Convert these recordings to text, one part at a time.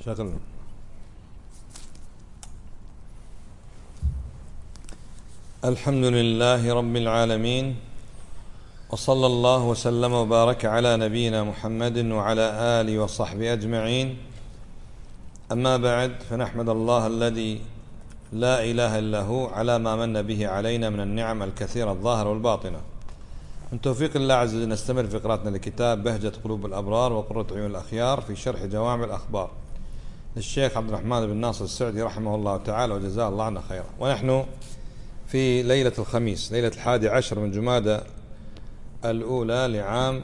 شغل. الحمد لله رب العالمين، وصلى الله وسلم وبارك على نبينا محمد وعلى آله وصحبه أجمعين. أما بعد، فنحمد الله الذي لا إله إلا هو على ما من به علينا من النعم الكثيرة الظاهرة والباطنة. من توفيق الله عز وجل نستمر في قراءتنا لكتاب بهجة قلوب الأبرار وقرة عيون الأخيار في شرح جوامع الأخبار للشيخ عبد الرحمن بن ناصر السعدي رحمه الله تعالى وجزاه الله عنا خيرا. ونحن في ليلة الخميس، ليلة 11 من جمادى الأولى لعام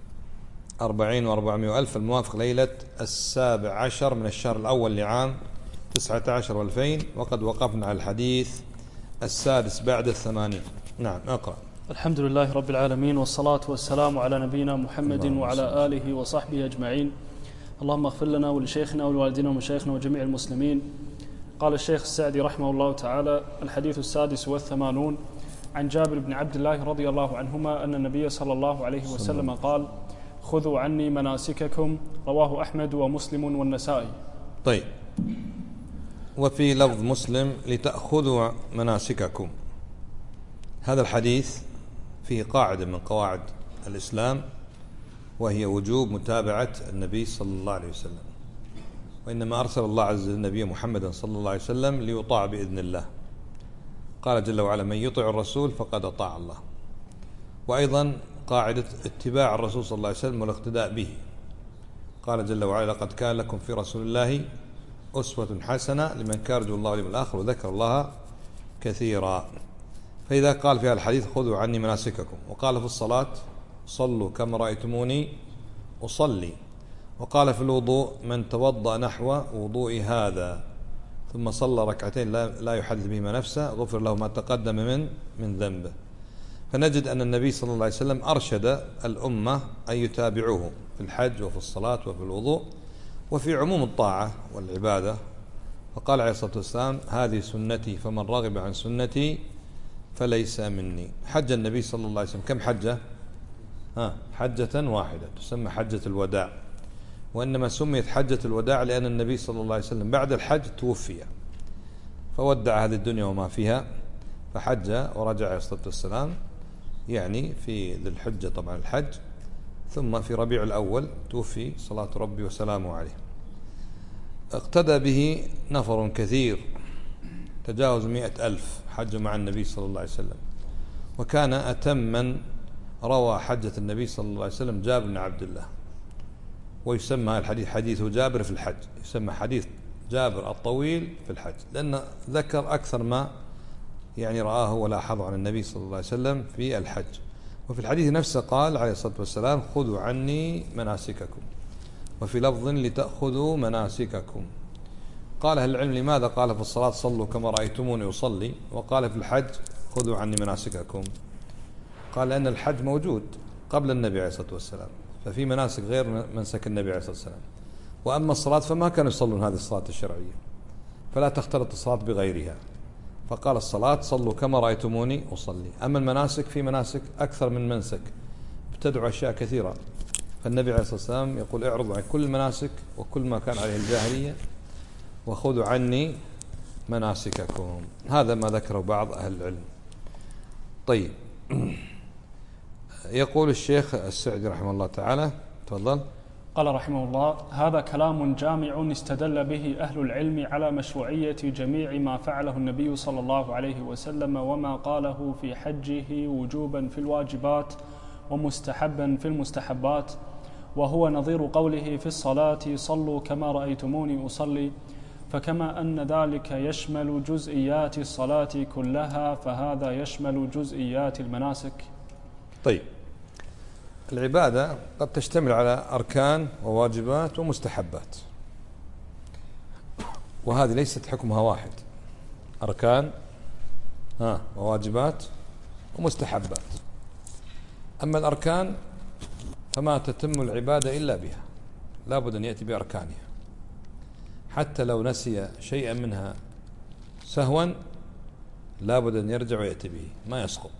40 و400 ألف، الموافق ليلة 17 من الشهر الأول لعام 19 و2000. وقد وقفنا على الحديث السادس بعد 80. نعم، اقرأ. الحمد لله رب العالمين، والصلاة والسلام على نبينا محمد وعلى آله وصحبه أجمعين. اللهم اغفر لنا ولشيخنا ولوالدنا ومشايخنا وجميع المسلمين. قال الشيخ السعدي رحمه الله تعالى: الحديث السادس والثمانون، عن جابر بن عبد الله رضي الله عنهما أن النبي صلى الله عليه وسلم قال: خذوا عني مناسككم. رواه أحمد ومسلم والنسائي. طيب، وفي لفظ مسلم: لتأخذوا مناسككم. هذا الحديث فيه قاعدة من قواعد الإسلام، وهي وجوب متابعة النبي صلى الله عليه وسلم. وإنما أرسل الله عز وجل النبي محمدا صلى الله عليه وسلم ليطاع بإذن الله. قال جل وعلا: من يطع الرسول فقد أطاع الله. وأيضا قاعدة اتباع الرسول صلى الله عليه وسلم والاقتداء به. قال جل وعلا: لقد كان لكم في رسول الله أسوة حسنة لمن كان يرجو الله واليوم الآخر وذكر الله كثيرا. فإذا قال في هذا الحديث: خذوا عني مناسككم، وقال في الصلاة: صلوا كما رأيتموني أصلي، وقال في الوضوء: من توضأ نحو وضوء هذا ثم صلى ركعتين لا يحدث بهما نفسه غفر له ما تقدم من ذنبه. فنجد أن النبي صلى الله عليه وسلم أرشد الأمة أن يتابعوه في الحج وفي الصلاة وفي الوضوء وفي عموم الطاعة والعبادة. فقال عليه الصلاة والسلام: هذه سنتي فمن رغب عن سنتي فليس مني. حج النبي صلى الله عليه وسلم كم حجة؟ حجة واحدة تسمى حجة الوداع. وإنما سميت حجة الوداع لأن النبي صلى الله عليه وسلم بعد الحج توفي، فودع هذه الدنيا وما فيها، فحج ورجع عليه الصلاة والسلام، يعني في ذي الحجة طبعا الحج، ثم في ربيع الأول توفي صلاة ربي وسلامه عليه. اقتدى به نفر كثير تجاوز 100,000 حجوا مع النبي صلى الله عليه وسلم. وكان أتم من روى حجة النبي صلى الله عليه وسلم جابر بن عبد الله، ويسمى الحديث حديث جابر في الحج، يسمى حديث جابر الطويل في الحج، لأن ذكر أكثر ما يعني رآه ولاحظه عن النبي صلى الله عليه وسلم في الحج. وفي الحديث نفسه قال عليه الصلاة والسلام: خذوا عني مناسككم. وفي لفظ: لتأخذوا مناسككم. قال أهل العلم: لماذا قال في الصلاة: صلوا كما رأيتموني أصلي، وقال في الحج: خذوا عني مناسككم؟ قال: لأن الحج موجود قبل النبي عليه الصلاة والسلام، ففي مناسك غير منسك النبي عليه الصلاة والسلام. وأما الصلاة فما كانوا يصلون هذه الصلاة الشرعية، فلا تختلط الصلاة بغيرها. فقال: الصلاة صلوا كما رأيتموني أصلي. أما المناسك في مناسك أكثر من منسك، بتدعو أشياء كثيرة. فالنبي عليه الصلاة والسلام يقول: اعرضوا عن كل المناسك وكل ما كان عليه الجاهلية وخذوا عني مناسككم. هذا ما ذكره بعض أهل العلم. طيب، يقول الشيخ السعدي رحمه الله تعالى، تفضل. قال رحمه الله: هذا كلام جامع استدل به أهل العلم على مشروعية جميع ما فعله النبي صلى الله عليه وسلم، وما قاله في حجه وجوبا في الواجبات ومستحبا في المستحبات، وهو نظير قوله في الصلاة: صلوا كما رأيتموني أصلي. فكما أن ذلك يشمل جزئيات الصلاة كلها، فهذا يشمل جزئيات المناسك. طيب، العبادة قد تشتمل على أركان وواجبات ومستحبات، وهذه ليست حكمها واحد: أركان وواجبات ومستحبات. أما الأركان فما تتم العبادة إلا بها، لا بد أن يأتي بأركانها، حتى لو نسي شيئا منها سهوا لا بد أن يرجع ويأتي به، ما يسقط.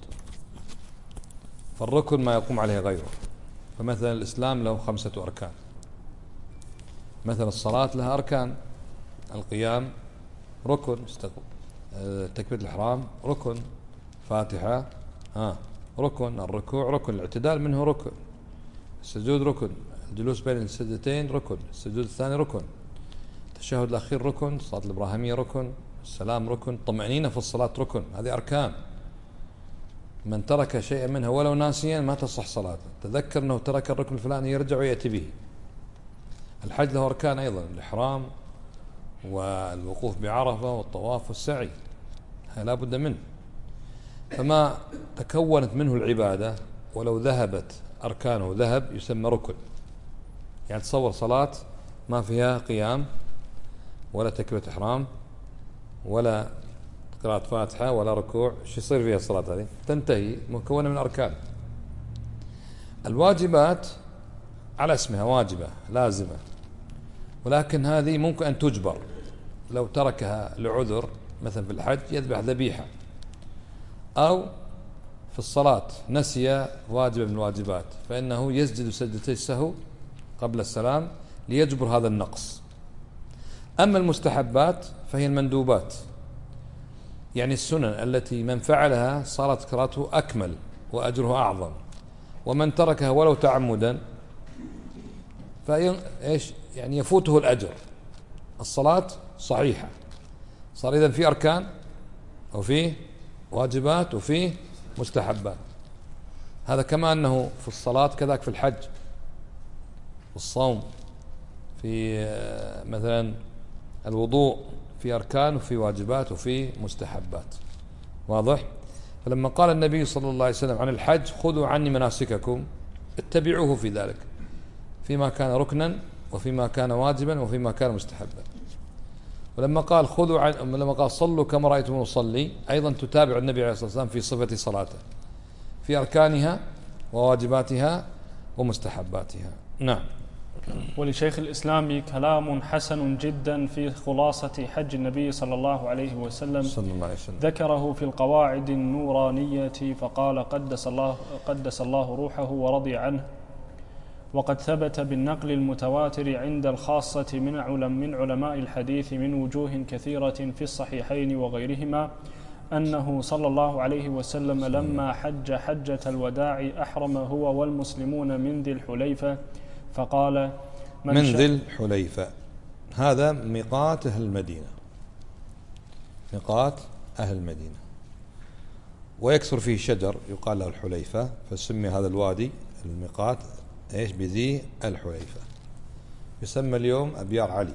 فالركن ما يقوم عليه غيره. فمثلا الإسلام له 5 أركان: مثلا الصلاة لها أركان، القيام ركن، تكبيرة الإحرام ركن، فاتحة ركن، الركوع ركن، الاعتدال منه ركن، السجود ركن، الجلوس بين السجدتين ركن، السجود الثاني ركن، التشهد الأخير ركن، الصلاة الإبراهيمية ركن، السلام ركن، الطمأنينة في الصلاة ركن. هذه أركان، من ترك شيئا منها ولو ناسيا ما تصح صلاته. تذكر أنه ترك الركن الفلاني يرجع ويأتي به. الحج له أركان أيضا، الإحرام والوقوف بعرفة والطواف والسعي، هذا لا بد منه. فما تكونت منه العبادة ولو ذهبت أركانه ذهب يسمى ركن. يعني تصور صلاة ما فيها قيام ولا تكبيرة إحرام ولا قراءة فاتحة ولا ركوع، شو يصير فيها الصلاة هذه؟ تنتهي، مكونة من أركان. الواجبات على اسمها واجبة لازمة، ولكن هذه ممكن أن تجبر. لو تركها لعذر مثلا في الحج يذبح ذبيحة، أو في الصلاة نسي واجب من الواجبات فإنه يسجد سجدتي السهو قبل السلام ليجبر هذا النقص. أما المستحبات فهي المندوبات، يعني السنن التي من فعلها صارت قراءته أكمل وأجره أعظم، ومن تركها ولو تعمدا فإيش يعني يفوته الأجر. الصلاة صحيحة، صار إذن في أركان وفي واجبات وفي مستحبات. هذا كما أنه في الصلاة كذلك في الحج، في الصوم، في مثلا الوضوء، في أركان وفي واجبات وفي مستحبات. واضح؟ فلما قال النبي صلى الله عليه وسلم عن الحج خذوا عني مناسككم، اتبعوه في ذلك، فيما كان ركنا وفيما كان واجبا وفيما كان مستحبا. ولما قال لما قال صلوا كما رأيتم نصلي، أيضا تتابع النبي عليه الصلاة والسلام في صفة صلاته في أركانها وواجباتها ومستحباتها. نعم. ولشيخ الإسلام كلام حسن جدا في خلاصة حج النبي صلى الله عليه وسلم ذكره في القواعد النورانية، فقال قدس الله روحه ورضي عنه. وقد ثبت بالنقل المتواتر عند الخاصة من علماء الحديث من وجوه كثيرة في الصحيحين وغيرهما أنه صلى الله عليه وسلم لما حج حجة الوداع أحرم هو والمسلمون من ذي الحليفة، فقال من ذي الحليفة، هذا ميقات أهل المدينة، ميقات أهل المدينة، ويكثر فيه شجر يقال له الحليفة، فسمي هذا الوادي الميقات ايش بذي الحليفة. يسمى اليوم أبيار علي.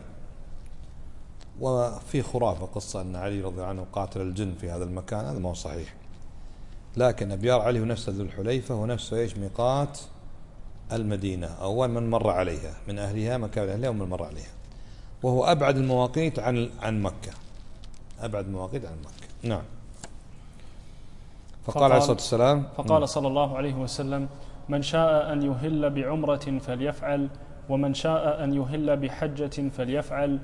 وفي خرافة قصة أن علي رضي الله عنه قاتل الجن في هذا المكان، هذا ما هو صحيح، لكن أبيار علي هو نفسه ذو الحليفة، هو نفسه ايش ميقات المدينة، أول من مر عليها من أهلها، مكان أهلها ومن مر عليها، وهو أبعد المواقيت عن مكة، أبعد المواقيت عن مكة. نعم. فقال عليه الصلاة والسلام، فقال صلى الله عليه وسلم من شاء أن يهل بعمرة فليفعل، ومن شاء أن يهل بحجة فليفعل،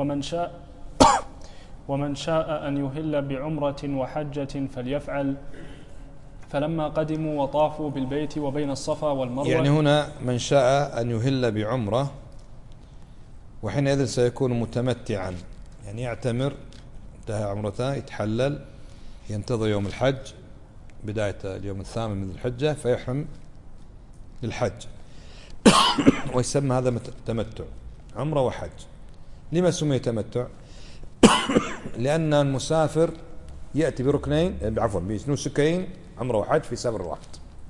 ومن شاء أن يهل بعمرة وحجة فليفعل. فلما قدموا وطافوا بالبيت وبين الصفا والمروة، يعني هنا من شاء أن يهل بعمرة، وحينئذ سيكون متمتعا، يعني يعتمر، انتهى عمرته، يتحلل، ينتظر يوم الحج بداية اليوم الثامن من الحجة فيحرم للحج ويسمى هذا تمتع، عمرة وحج. لما سمي تمتع؟ لأن المسافر يأتي بركنين، بنسكين، عمرة وحج في سفر واحد.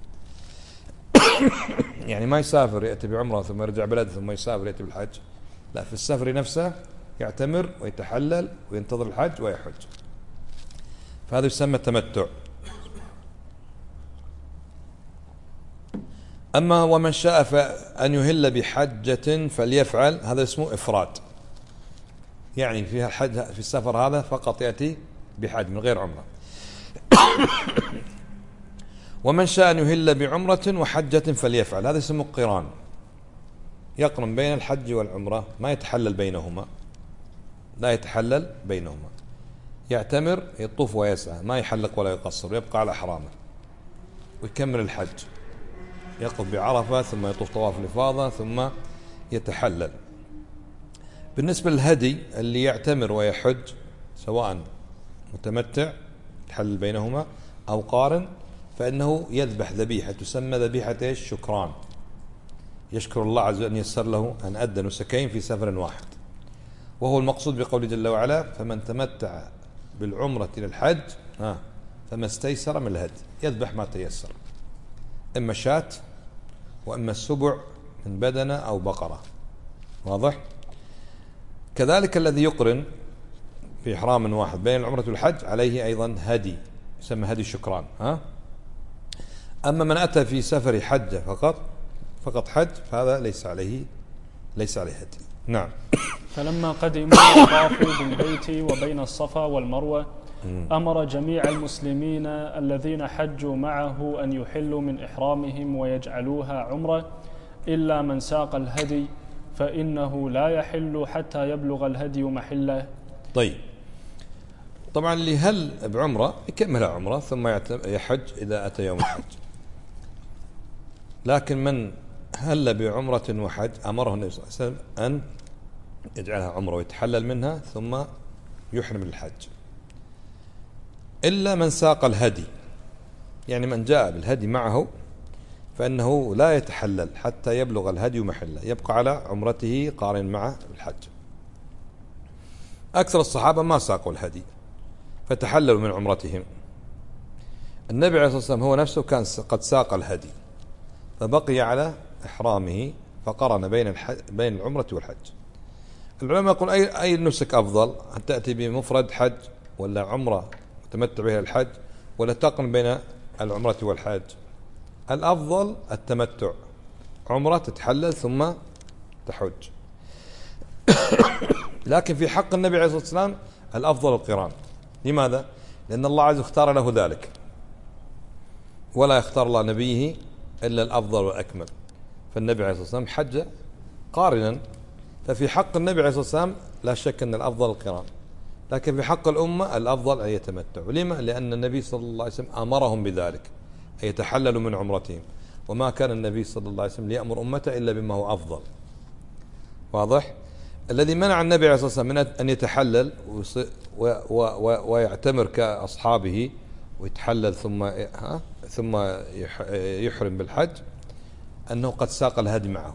يعني ما يسافر يأتي بعمرة ثم يرجع بلده ثم يسافر يأتي بالحج، لا، في السفر نفسه يعتمر ويتحلل وينتظر الحج ويحج، فهذا يسمى تمتع. أما ومن شاء أن يهل بحجة فليفعل، هذا اسمه إفراد، يعني فيها الحج في السفر هذا فقط يأتي بحج من غير عمرة. ومن شاء أن يهل بعمرة وحجة فليفعل، هذا اسمه قران، يقرن بين الحج والعمرة، ما يتحلل بينهما، لا يتحلل بينهما، يعتمر يطوف ويسعى، ما يحلق ولا يقصر، يبقى على حرامه ويكمل الحج، يقف بعرفة ثم يطوف طواف الإفاضة ثم يتحلل. بالنسبة للهدي اللي يعتمر ويحج سواء متمتع تحلل بينهما أو قارن، فإنه يذبح ذبيحة تسمى ذبيحة إيش؟ شكران، يشكر الله عز وجل أن يسر له أن أدى نسكين في سفر واحد، وهو المقصود بقوله جل وعلا فمن تمتع بالعمرة إلى الحج فما استيسر من الهدي، يذبح ما تيسر، إما شاة وإما السبع من بدنة أو بقرة. واضح؟ كذلك الذي يقرن في إحرام واحد بين العمرة والحج عليه أيضا هدي يسمى هدي الشكران. أما من أتى في سفر حج فقط حج فهذا ليس عليه هدي. نعم. فلما قدموا طافوا بالبيت وبين الصفا والمروة أمر جميع المسلمين الذين حجوا معه أن يحلوا من إحرامهم ويجعلوها عمرة إلا من ساق الهدي فإنه لا يحل حتى يبلغ الهدي محله. طيب، طبعا اللي هل بعمرة يكمل عمرة ثم يحج إذا أتى يوم الحج، لكن من هل بعمرة وحج أمره النبي صلى الله عليه وسلم أن يجعلها عمرة ويتحلل منها ثم يحرم الحج، إلا من ساق الهدي، يعني من جاء بالهدي معه فإنه لا يتحلل حتى يبلغ الهدي محله، يبقى على عمرته قارن معه بالحج. أكثر الصحابة ما ساقوا الهدي فتحللوا من عمرتهم. النبي عليه الصلاة والسلام هو نفسه كان قد ساق الهدي فبقي على إحرامه فقرن بين العمرة والحج. العلماء يقول أي النسك أفضل، أن تأتي بمفرد حج ولا عمرة تمتع بها الحج، ولا تقرن بين العمرة والحج؟ الأفضل التمتع، عمرة تتحلل ثم تحج. لكن في حق النبي عليه الصلاة والسلام الأفضل القران. لماذا؟ لأن الله عز وجل اختار له ذلك، ولا يختار الله نبيه إلا الأفضل والأكمل، فالنبي عليه الصلاة والسلام حج قارنا، ففي حق النبي عليه الصلاة والسلام لا شك أن الأفضل القران، لكن في حق الأمة الأفضل أن يتمتعوا. لما؟ لأن النبي صلى الله عليه وسلم أمرهم بذلك، أن يتحللوا من عمرتهم، وما كان النبي صلى الله عليه وسلم ليأمر أمته إلا بما هو أفضل. واضح؟ الذي منع النبي عليه الصلاة والسلام من أن يتحلل ويعتمر كأصحابه ويتحلل ثم يحرم بالحج أنه قد ساق الهدي معه،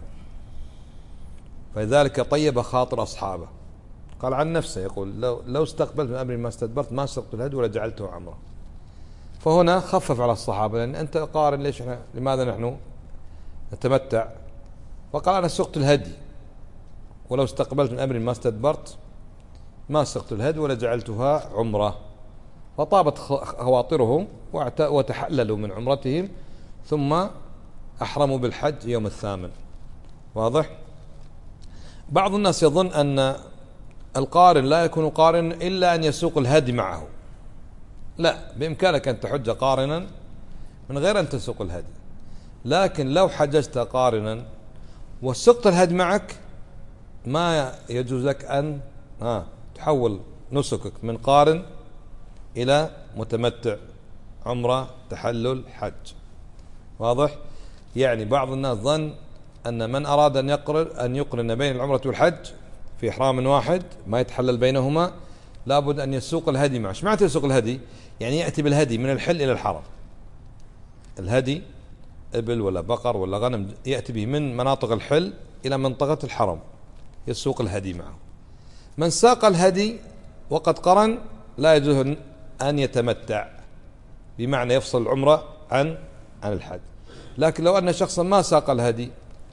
فلذلك طيب خاطر أصحابه، قال عن نفسه يقول لو استقبلت من أمري ما استدبرت ما سقت الهدي ولا جعلته عمره. فهنا خفف على الصحابة، لأن أنت قارن لماذا نحن نتمتع؟ فقال أنا سقت الهدي ولو استقبلت من أمري ما استدبرت ما سقت الهدي ولا جعلتها عمرة، فطابت خواطرهم وتحللوا من عمرتهم ثم أحرموا بالحج يوم الثامن. واضح؟ بعض الناس يظن أن القارن لا يكون قارن إلا أن يسوق الهدي معه. لا، بإمكانك أن تحج قارنا من غير أن تسوق الهدي، لكن لو حججت قارنا وسقت الهدي معك ما يجوز لك أن تحول نسكك من قارن إلى متمتع، عمرة تحلل حج. واضح؟ يعني بعض الناس ظن أن من أراد أن يقرن بين العمرة والحج في إحرام واحد ما يتحلل بينهما لابد أن يسوق الهدي معه. ايش معنى يسوق الهدي؟ يعني يأتي بالهدي من الحل إلى الحرم، الهدي إبل ولا بقر ولا غنم يأتي به من مناطق الحل إلى منطقة الحرم، يسوق الهدي معه. من ساق الهدي وقد قرن لا يجوز أن يتمتع، بمعنى يفصل العمرة عن الحج. لكن لو أن شخصا ما ساق الهدي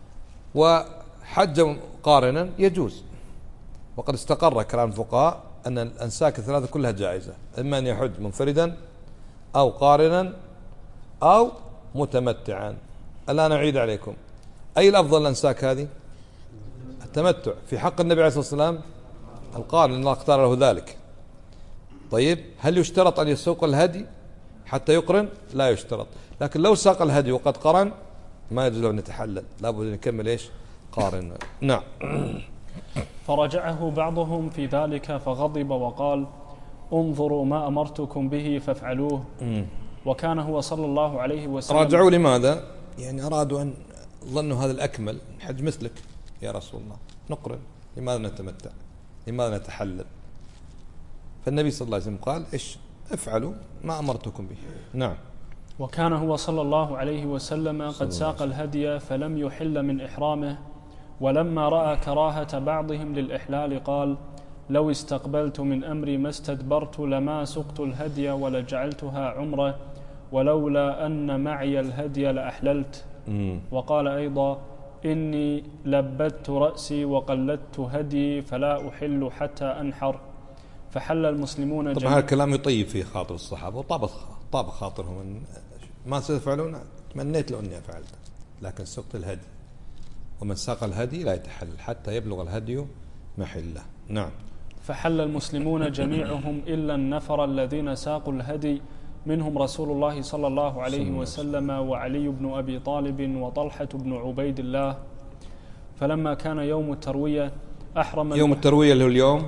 وحج قارنا يجوز، وقد استقر كلام الفقهاء أن الأنساك الثلاثة كلها جائزة، إما أن يحج منفردا أو قارنا أو متمتعا. الآن أعيد عليكم، أي الأفضل الأنساك هذه؟ التمتع. في حق النبي عليه الصلاة والسلام القارن، الله اختار له ذلك. طيب، هل يشترط أن يسوق الهدي حتى يقرن؟ لا يشترط، لكن لو ساق الهدي وقد قرن ما يجوز له أن يتحلل، لابد أن يكمل إيش؟ قارن. نعم. فرجعه بعضهم في ذلك فغضب وقال انظروا ما أمرتكم به فافعلوه. وكان هو صلى الله عليه وسلم. راجعوا لماذا؟ يعني أرادوا أن ظنوا هذا الأكمل، حج مثلك يا رسول الله، نقرن لماذا نتمتع؟ لماذا نتحلل؟ فالنبي صلى الله عليه وسلم قال إيش افعلوا ما أمرتكم به. نعم. وكان هو صلى الله عليه وسلم قد ساق الهدي فلم يحل من إحرامه، ولما رأى كراهة بعضهم للإحلال قال: لو استقبلت من أمري ما استدبرت لما سقت الهدي ولجعلتها عمرة، ولولا أن معي الهدي لأحللت. وقال أيضا: إني لبدت رأسي وقلدت هدي فلا أحل حتى أنحر. فحل المسلمون طبعا هذا الكلام يطيب فيه خاطر الصحابة وطاب خاطرهم، ما ستفعلون تمنيت لو أني فعلت، لكن سقت الهدي، ومن ساق الهدي لا يتحلل حتى يبلغ الهدي محله. نعم. فحل المسلمون جميعهم إلا النفر الذين ساقوا الهدي، منهم رسول الله صلى الله عليه وسلم وعلي بن أبي طالب وطلحة بن عبيد الله. فلما كان يوم التروية أحرم يوم التروية اللي هو اليوم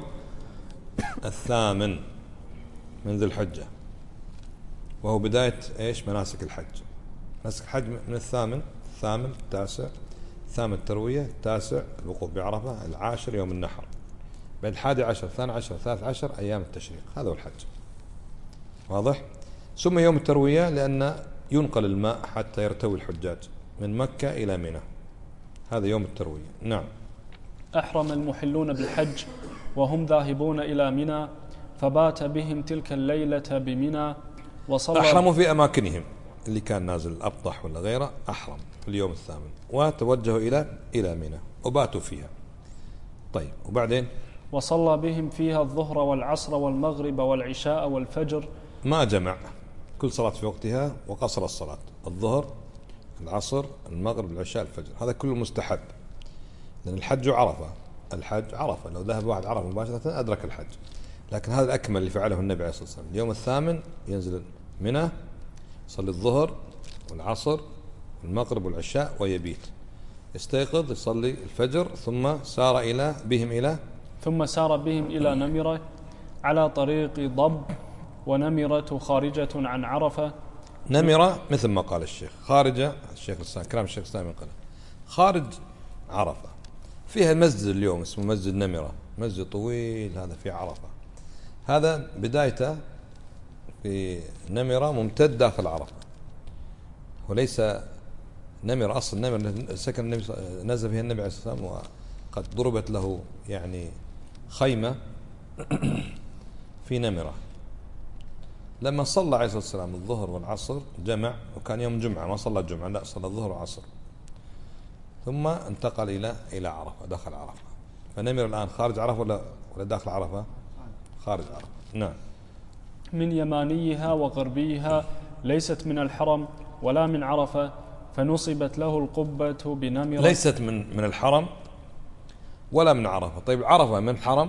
8 من ذي الحجة، وهو بداية إيش مناسك الحج. مناسك الحج من الثامن 9 ثامن التروية 9 الوقوف بعرفة 10 يوم النحر، بعد 11 12 13 أيام التشريق، هذا هو الحج. واضح؟ ثم يوم التروية لأن ينقل الماء حتى يرتوي الحجاج من مكة إلى منى، هذا يوم التروية. نعم. أحرم المحلون بالحج وهم ذاهبون إلى منى، فبات بهم تلك الليلة بمنى وصلى. أحرموا في أماكنهم اللي كان نازل الأبطح ولا غيره، أحرم في اليوم 8 وتوجهوا إلى منى وباتوا فيها. طيب وبعدين؟ وصلى بهم فيها الظهر والعصر والمغرب والعشاء والفجر، ما جمع كل صلاة في وقتها وقصر الصلاة، الظهر العصر المغرب العشاء الفجر، هذا كله مستحب، لأن الحج عرفة، الحج عرفة، لو ذهب واحد عرفة مباشرة أدرك الحج. لكن هذا الأكمل اللي فعله النبي عليه الصلاة والسلام. اليوم 8 ينزل منى، يصلي الظهر والعصر والمغرب والعشاء ويبيت، يستيقظ يصلي الفجر، ثم سار بهم إلى نمرة على طريق ضب، ونمرة خارجة عن عرفة. نمرة مثل ما قال الشيخ، خارجة الشيخ الإسلام كلام الشيخ الإسلام قال خارج عرفة، فيها مسجد اليوم اسمه مسجد نمرة، مسجد طويل هذا في عرفة، هذا بدايته في نمرة ممتد داخل عرفة، وليس نمرة أصل نمرة سكن النبي نزل فيها النبي عليه الصلاة والسلام، وقد ضربت له يعني خيمة في نمرة. لما صلى عليه الصلاة والسلام الظهر والعصر جمع، وكان يوم جمعة ما صلى الجمعة، لا صلى الظهر والعصر، ثم انتقل إلى عرفة، دخل عرفة. فنمر الآن خارج عرفة ولا داخل عرفة؟ خارج عرفة. نعم. من يمانيها وغربيها، ليست من الحرم ولا من عرفة، فنصبت له القبة بنمرة. ليست من الحرم ولا من عرفة. طيب عرفة من الحرم؟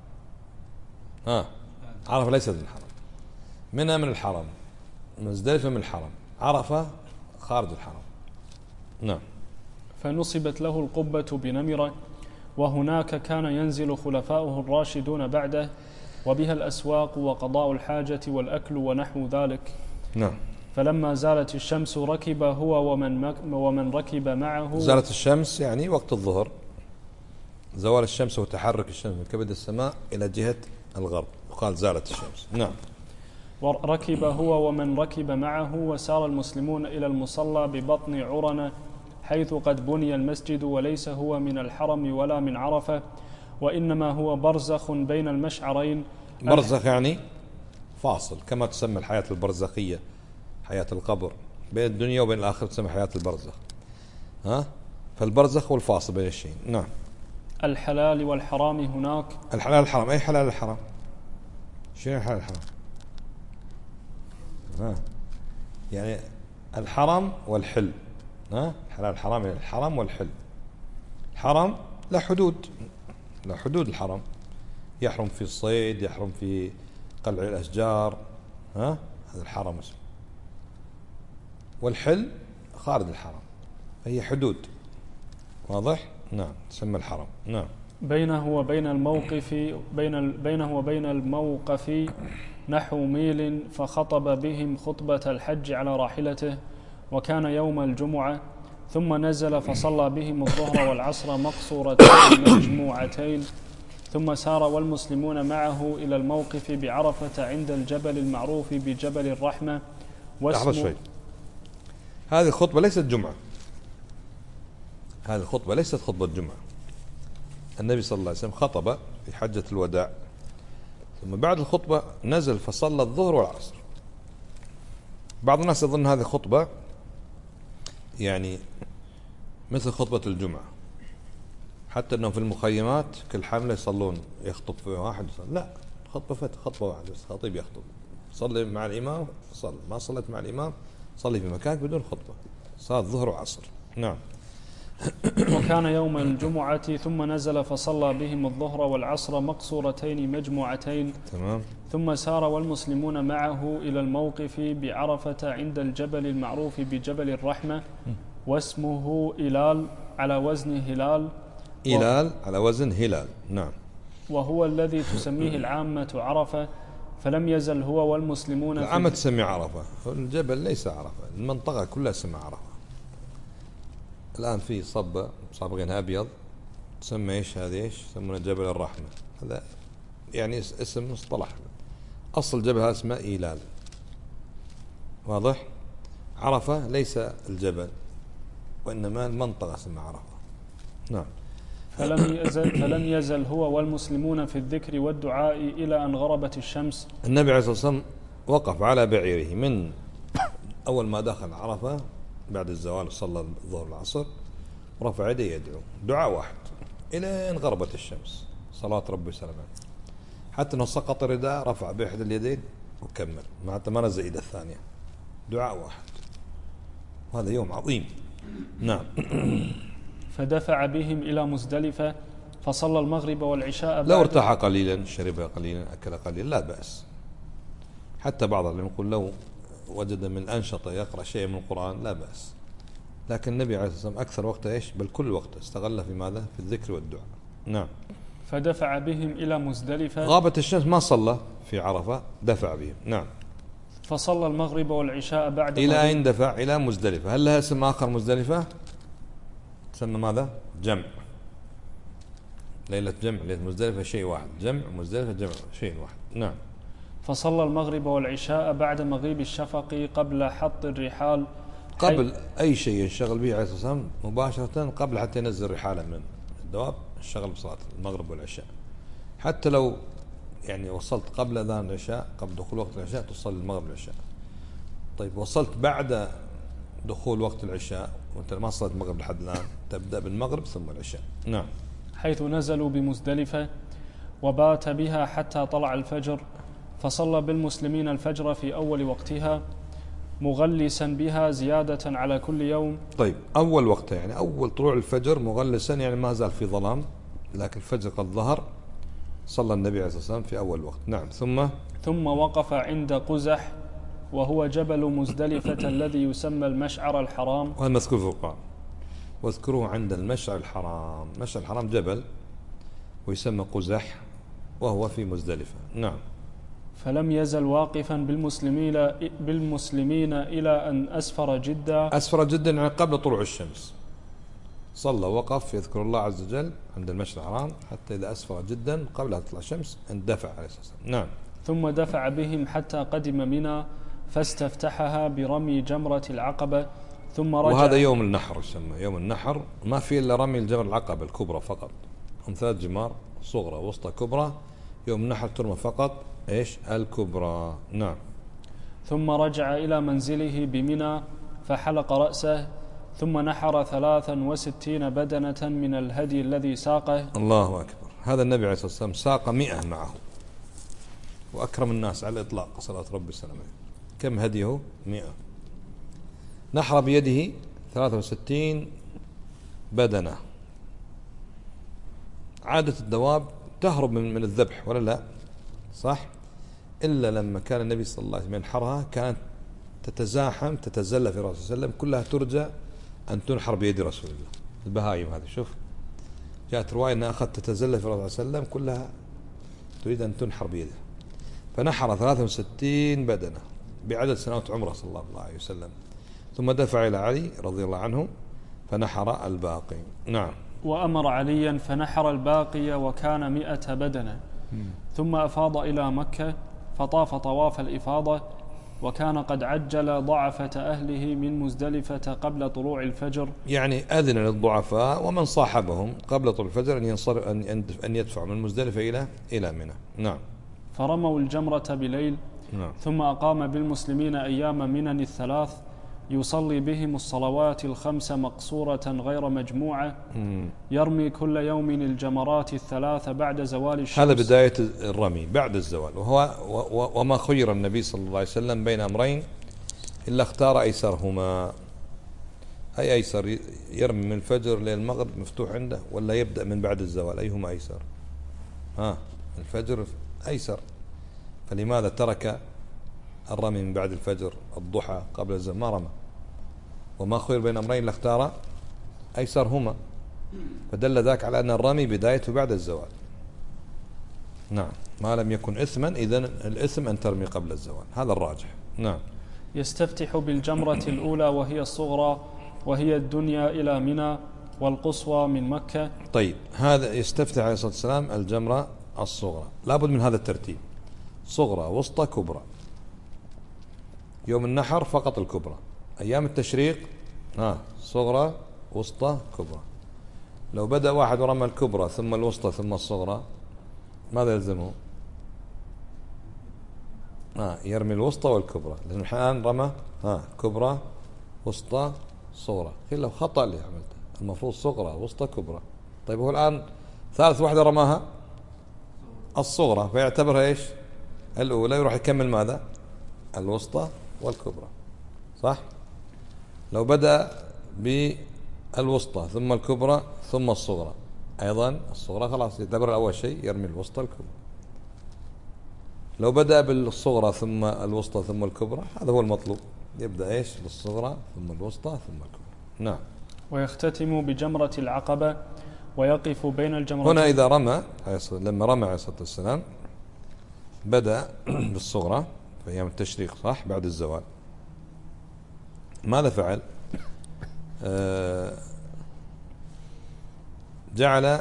عرفة ليست من الحرم، منها من الحرم، مزدلفة من الحرم، عرفة خارج الحرم. نعم. فنصبت له القبة بنمرة، وهناك كان ينزل خلفاؤه الراشدون بعده، وبها الأسواق وقضاء الحاجة والأكل ونحو ذلك. نعم. فلما زالت الشمس ركب هو ومن ركب معه. زالت الشمس يعني وقت الظهر، زوال الشمس وتحرك الشمس من كبد السماء إلى جهة الغرب، وقال زالت الشمس. نعم. وركب هو ومن ركب معه، وسار المسلمون إلى المصلى ببطن عرنة، حيث قد بني المسجد، وليس هو من الحرم ولا من عرفة، وإنما هو برزخ بين المشعرين. برزخ يعني فاصل، كما تسمى الحياة البرزخية، حياة القبر بين الدنيا وبين الآخرة تسمى حياة البرزخ. فالبرزخ والفاصل بين الشيء. نعم. الحلال والحرام هناك. الحلال الحرام، أي حلال الحرام؟ شنو الحلال الحرام؟ يعني الحرم والحل. حلال الحرام يعني الحرم والحل. الحرم لا حدود، لا حدود الحرم، يحرم في الصيد، يحرم في قلع الأشجار، هذا الحرم اسمه. والحل خارج الحرم، هي حدود. واضح؟ نعم، تسمى الحرم. نعم. بينه وبين الموقف نحو ميل، فخطب بهم خطبة الحج على راحلته، وكان يوم الجمعة، ثم نزل فصلى بهم الظهر والعصر مقصورتين مجموعتين، ثم سار والمسلمون معه إلى الموقف بعرفة عند الجبل المعروف بجبل الرحمة. لحظة شوي، هذه الخطبة ليست جمعة، هذه الخطبة ليست خطبة جمعة. النبي صلى الله عليه وسلم خطب في حجة الوداع، ثم بعد الخطبة نزل فصلى الظهر والعصر. بعض الناس يظن هذه خطبة يعني مثل خطبة الجمعة، حتى أنهم في المخيمات كل حملة يصلون، يخطب في واحد يصلي. لا، خطبة واحدة بس، خطيب يخطب. صلي مع الإمام صلي، ما صليت مع الإمام صلي في مكانك بدون خطبة. صار الظهر وعصر. نعم. وكان يوم الجمعة ثم نزل فصلى بهم الظهر والعصر مقصورتين مجموعتين. تمام. ثم سار والمسلمون معه إلى الموقف بعرفة عند الجبل المعروف بجبل الرحمة، واسمه إلال على وزن هلال. إلال على وزن هلال. نعم. وهو الذي تسميه العامة عرفة، فلم يزل هو والمسلمون العامة تسمي عرفة، الجبل ليس عرفة، المنطقة كلها اسمها عرفة. الآن في صبة صابغينها أبيض تسمى إيش هذه؟ إيش يسمونه؟ جبل الرحمة. هذا يعني اسم مصطلح، أصل جبل هذا اسمه إيلال. واضح؟ عرفة ليس الجبل، وإنما المنطقة اسمها عرفة. نعم. فلم يزل هو والمسلمون في الذكر والدعاء إلى أن غربت الشمس. النبي عليه الصلاة والسلام وقف على بعيره من أول ما دخل عرفة بعد الزوال، صلى الظهر والعصر ورفع يديه يدعو دعاء واحد إلى أن غربت الشمس، صلاة ربي وسلامه. حتى أنه سقط الرداء رفع بإحدى اليدين وكمل، معناته ما نزل إيده الثانية، دعاء واحد. وهذا يوم عظيم. نعم. فدفع بهم إلى مزدلفة فصلى المغرب والعشاء. لو ارتاح قليلا، شرب قليلا، أكل قليلا، لا بأس. حتى بعض اللي يقول لو وجد من الأنشطة يقرأ شيء من القرآن لا بأس، لكن النبي عليه الصلاة والسلام أكثر وقته إيش؟ بل كل وقته استغله في ماذا؟ في الذكر والدعاء. نعم. فدفع بهم إلى مزدلفة. غابت الشمس ما صلى في عرفة، دفع بهم. نعم. فصلى المغرب والعشاء بعد. إلى أين دفع؟ إلى مزدلفة. هل لها اسم آخر مزدلفة؟ تسمى ماذا؟ جمع. ليلة جمع، ليلة مزدلفة شيء واحد، جمع مزدلفة جمع شيء واحد. نعم. فصلى المغرب والعشاء بعد مغيب الشفق قبل حط الرحال. قبل أي شيء ينشغل به عليه الصلاة والسلام مباشرة، قبل حتى ينزل رحاله من الدواب، الشغل بصلاة المغرب والعشاء. حتى لو يعني وصلت قبل أذان العشاء، قبل دخول وقت العشاء، تصلي المغرب والعشاء. طيب وصلت بعد دخول وقت العشاء وانت ما صليت المغرب لحد الآن، تبدأ بالمغرب ثم العشاء. نعم. حيث نزلوا بمزدلفة وبات بها حتى طلع الفجر، فصلى بالمسلمين الفجر في أول وقتها مغلسا بها زيادة على كل يوم. طيب أول وقتها يعني أول طلوع الفجر، مغلسا يعني ما زال في ظلام لكن الفجر قد ظهر، صلى النبي عليه الصلاة والسلام في أول وقت. نعم. ثم وقف عند قزح، وهو جبل مزدلفة الذي يسمى المشعر الحرام، وهذا مذكور في القرآن، واذكروه عند المشعر الحرام. المشعر الحرام جبل ويسمى قزح وهو في مزدلفة. نعم. فلم يزل واقفا بالمسلمين إلى أن أسفر جدا. أسفر جدا يعني قبل طلوع الشمس، صلى وقف يذكر الله عز وجل عند المشعر الحرام حتى إذا أسفر جدا قبل أن تطلع الشمس اندفع عليه الصلاة والسلام. نعم. ثم دفع بهم حتى قدم منى فاستفتحها برمي جمرة العقبة، ثم رجع. وهذا يوم النحر، يسمى يوم النحر، ما في إلا رمي الجمرة العقبة الكبرى فقط، هم 3 جمار، صغرى وسطى كبرى. يوم النحر ترمى فقط إيش؟ الكبرى. نعم. ثم رجع إلى منزله بمنى فحلق رأسه، ثم نحر 63 بدنة من الهدي الذي ساقه. الله أكبر. هذا النبي عليه الصلاة والسلام ساق 100 معه، وأكرم الناس على الإطلاق صلاة ربي السلامة. كم هديه؟ 100. نحر بيده 63 بدنة. عادة الدواب تهرب من الذبح ولا لا؟ صح؟ إلا لما كان النبي صلى الله عليه وسلم ينحرها كانت تتزاحم تتزلى في رسول الله صلى الله عليه وسلم، كلها ترجى أن تنحر بيد رسول الله. البهايم هذه، شوف جاءت رواية أنها أخذت تتزلى في رسول الله صلى الله عليه وسلم، كلها تريد أن تنحر بيده. فنحر 63 بدنة بعدد سنوات عمره صلى الله عليه وسلم. ثم دفع إلى علي رضي الله عنه فنحر الباقي. نعم. وأمر عليا فنحر الباقي وكان 100 بدنة، ثم أفاض إلى مكة فطاف طواف الإفاضة، وكان قد عجل ضعفة أهله من مزدلفة قبل طلوع الفجر. يعني أذن للضعفاء ومن صاحبهم قبل طلوع الفجر أن يدفعوا من مزدلفة إلى منى. نعم. فرموا الجمرة بليل. نعم. ثم أقام بالمسلمين أيام منن الثلاث يصلي بهم الصلوات الخمس مقصورة غير مجموعة، يرمي كل يوم الجمرات الثلاث بعد زوال الشمس. هذا بداية الرمي بعد الزوال، وما خير النبي صلى الله عليه وسلم بين أمرين إلا اختار أيسرهما. أي أيسر؟ يرمي من الفجر للمغرب مفتوح عنده، ولا يبدأ من بعد الزوال؟ أيهما أيسر؟ الفجر أيسر، فلماذا ترك الرمي من بعد الفجر الضحى قبل الزوال؟ ما رمى، وما خير بين أمرين إلا اختار أيسرهما، فدل ذاك على أن الرمي بدايته بعد الزوال. نعم. ما لم يكن إثما، إذن الإثم أن ترمي قبل الزوال، هذا الراجح. نعم. يستفتح بالجمرة الأولى وهي الصغرى، وهي الدنيا إلى منى، والقصوى من مكة. طيب، هذا يستفتح عليه الصلاة والسلام الجمرة الصغرى، لابد من هذا الترتيب: صغرى، وسطى، كبرى. يوم النحر فقط الكبرى. أيام التشريق صغرى، وسطى، كبرى. لو بدأ واحد ورمى الكبرى ثم الوسطى ثم الصغرى، ماذا يلزمه؟ يرمي الوسطى والكبرى، لأن الآن رمى كبرى، وسطى، صغرى. لو خطأ اللي عملته، المفروض صغرى، وسطى، كبرى. طيب هو الآن ثالث واحدة رماها الصغرى، فيعتبرها إيش؟ الأولى، يروح يكمل ماذا؟ الوسطى والكبرى، صح؟ لو بدأ بالوسطى ثم الكبرى ثم الصغرى، أيضا الصغرى خلاص يعتبر أول شيء يرمي الوسطى الكبرى. لو بدأ بالصغرى ثم الوسطى ثم الكبرى، هذا هو المطلوب، يبدأ إيش؟ بالصغرى ثم الوسطى ثم الكبرى. نعم. ويختتم بجمرة العقبة ويقف بين الجمرتين. هنا إذا رمى، لما رمى عليه الصلاة والسلام بدأ بالصغرى في أيام التشريق، صح؟ بعد الزوال، ماذا فعل؟ جعل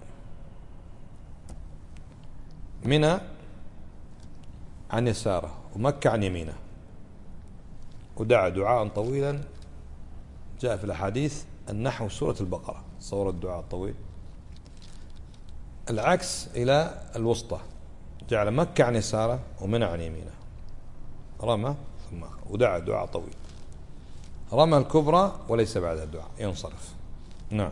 منى عن يساره ومكة عن يمينه، ودعا دعاء طويلا جاء في الأحاديث النحو سورة البقرة، صور الدعاء الطويل. العكس إلى الوسطى، جعل مكة عن يساره ومنى عن يمينه، رمى ثم ودعا دعاء طويل. رمى الكبرى وليس بعدها دعاء، ينصرف. نعم.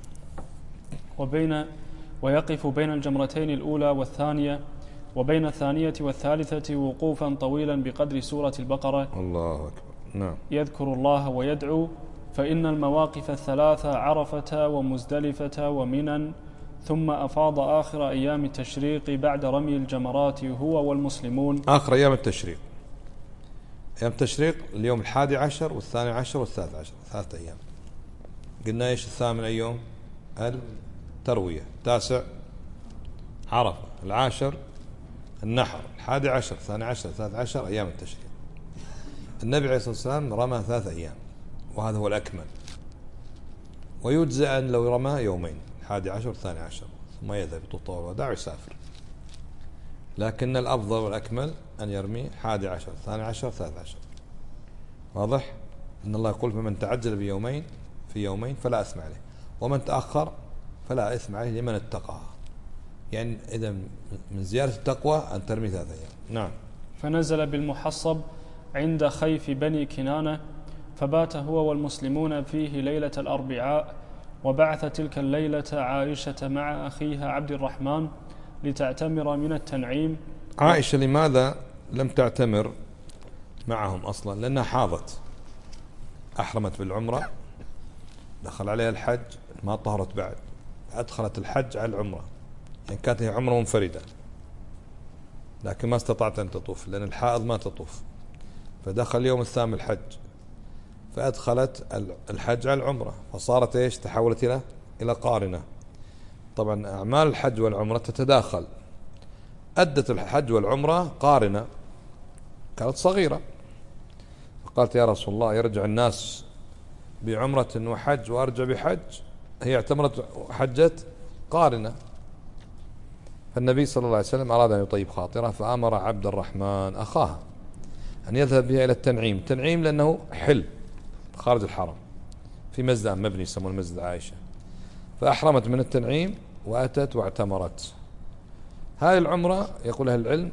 ويقف بين الجمرتين الأولى والثانية، وبين الثانية والثالثة وقوفا طويلا بقدر سورة البقرة. الله أكبر. نعم. يذكر الله ويدعو، فإن المواقف الثلاثة عرفة ومزدلفة ومنى، ثم أفاض آخر أيام التشريق بعد رمي الجمرات هو والمسلمون. آخر أيام التشريق، أيام التشريق اليوم 11 والثاني عشر والثالث عشر، 3 أيام. قلنا إيش الثامن أيام؟ التروية، 9 عرفة، 10 النحر، 11 الثاني عشر، 13 أيام التشريق. النبي عليه الصلاة والسلام رمى 3 أيام، وهذا هو الأكمل، ويجزئ أن لو رمى يومين، 11 والثاني عشر، ثم يذهب يطوف الوداع ويسافر. لكن الأفضل والأكمل أن يرمي 11 الثاني عشر 13. واضح؟ إن الله يقول: فمن تعجل بيومين في يومين فلا إثم عليه، ومن تأخر فلا إثم عليه لمن اتقى. يعني إذا من زيادة التقوى أن ترمي 3 أيام. نعم. فنزل بالمحصب عند خيف بني كنانة، فبات هو والمسلمون فيه ليلة الأربعاء، وبعث تلك الليلة عائشة مع أخيها عبد الرحمن لتعتمر من التنعيم. عائشة لماذا لم تعتمر معهم أصلا؟ لأنها حاضت، أحرمت بالعمرة، دخل عليها الحج، ما طهرت بعد، أدخلت الحج على العمرة، يعني كانت هي عمرة منفردة، لكن ما استطاعت أن تطوف لأن الحائض ما تطوف، فدخل يوم الثامن الحج، فأدخلت الحج على العمرة، فصارت إيش؟ تحولت إلى قارنة. طبعا أعمال الحج والعمرة تتداخل، أدت الحج والعمرة قارنة، كانت صغيرة، فقالت: يا رسول الله، يرجع الناس بعمرة وحج وأرجع بحج، هي اعتمرت حجت قارنة. فالنبي صلى الله عليه وسلم أراد أن يطيب خاطره، فأمر عبد الرحمن أخاها أن يذهب بها إلى التنعيم. تنعيم لأنه حل خارج الحرم، في مسجد مبني يسمونه مسجد عائشة، فأحرمت من التنعيم وأتت واعتمرت. هذه العمرة يقول أهل العلم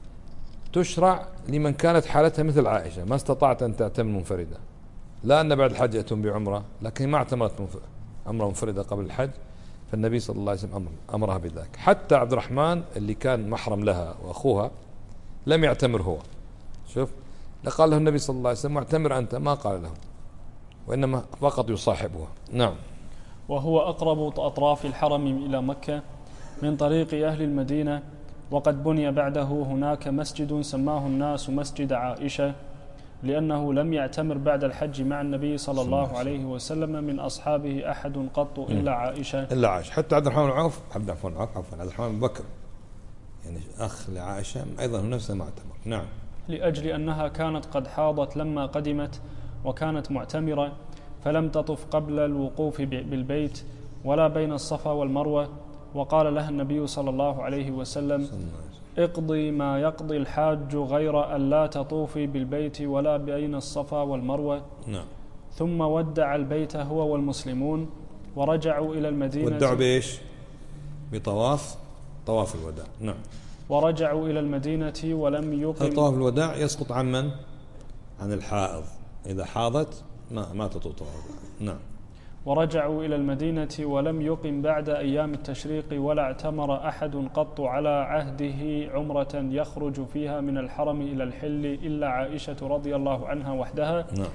تشرع لمن كانت حالتها مثل عائشة، ما استطاعت أن تعتمر منفردة، لا أن بعد الحج يأتون بعمرة، لكن ما اعتمرت عمرة منفردة قبل الحج، فالنبي صلى الله عليه وسلم أمرها بذلك. حتى عبد الرحمن اللي كان محرم لها وأخوها لم يعتمر هو، شوف، لقال له النبي صلى الله عليه وسلم اعتمر أنت، ما قال له، وإنما فقط يصاحبها. نعم. وهو أقرب أطراف الحرم إلى مكة من طريق أهل المدينة، وقد بني بعده هناك مسجد سماه الناس مسجد عائشة، لأنه لم يعتمر بعد الحج مع النبي صلى الله عليه وسلم من أصحابه أحد قط إلا عائشة. إلا عائشة. حتى عبد الرحمن بن عوف، عبد الرحمن بن بكر يعني أخ لعائشة أيضا هو نفسه ما اعتمر. نعم. لأجل أنها كانت قد حاضت لما قدمت وكانت معتمرة، فلم تطف قبل الوقوف بالبيت ولا بين الصفا والمروة، وقال لها النبي صلى الله عليه وسلم اقضي ما يقضي الحاج غير أن لا تطوفي بالبيت ولا بين الصفا والمروة. نعم. ثم ودع البيت هو والمسلمون ورجعوا إلى المدينة. ودعوا بإيش؟ بطواف الوداع. نعم. ورجعوا إلى المدينة ولم يقم. طواف الوداع يسقط عن من؟ عن الحائض، إذا حاضت ما تطوف طواف الوداع. نعم. ورجعوا إلى المدينة ولم يقم بعد أيام التشريق ولا اعتمر أحد قط على عهده عمرة يخرج فيها من الحرم إلى الحل إلا عائشة رضي الله عنها وحدها. نعم.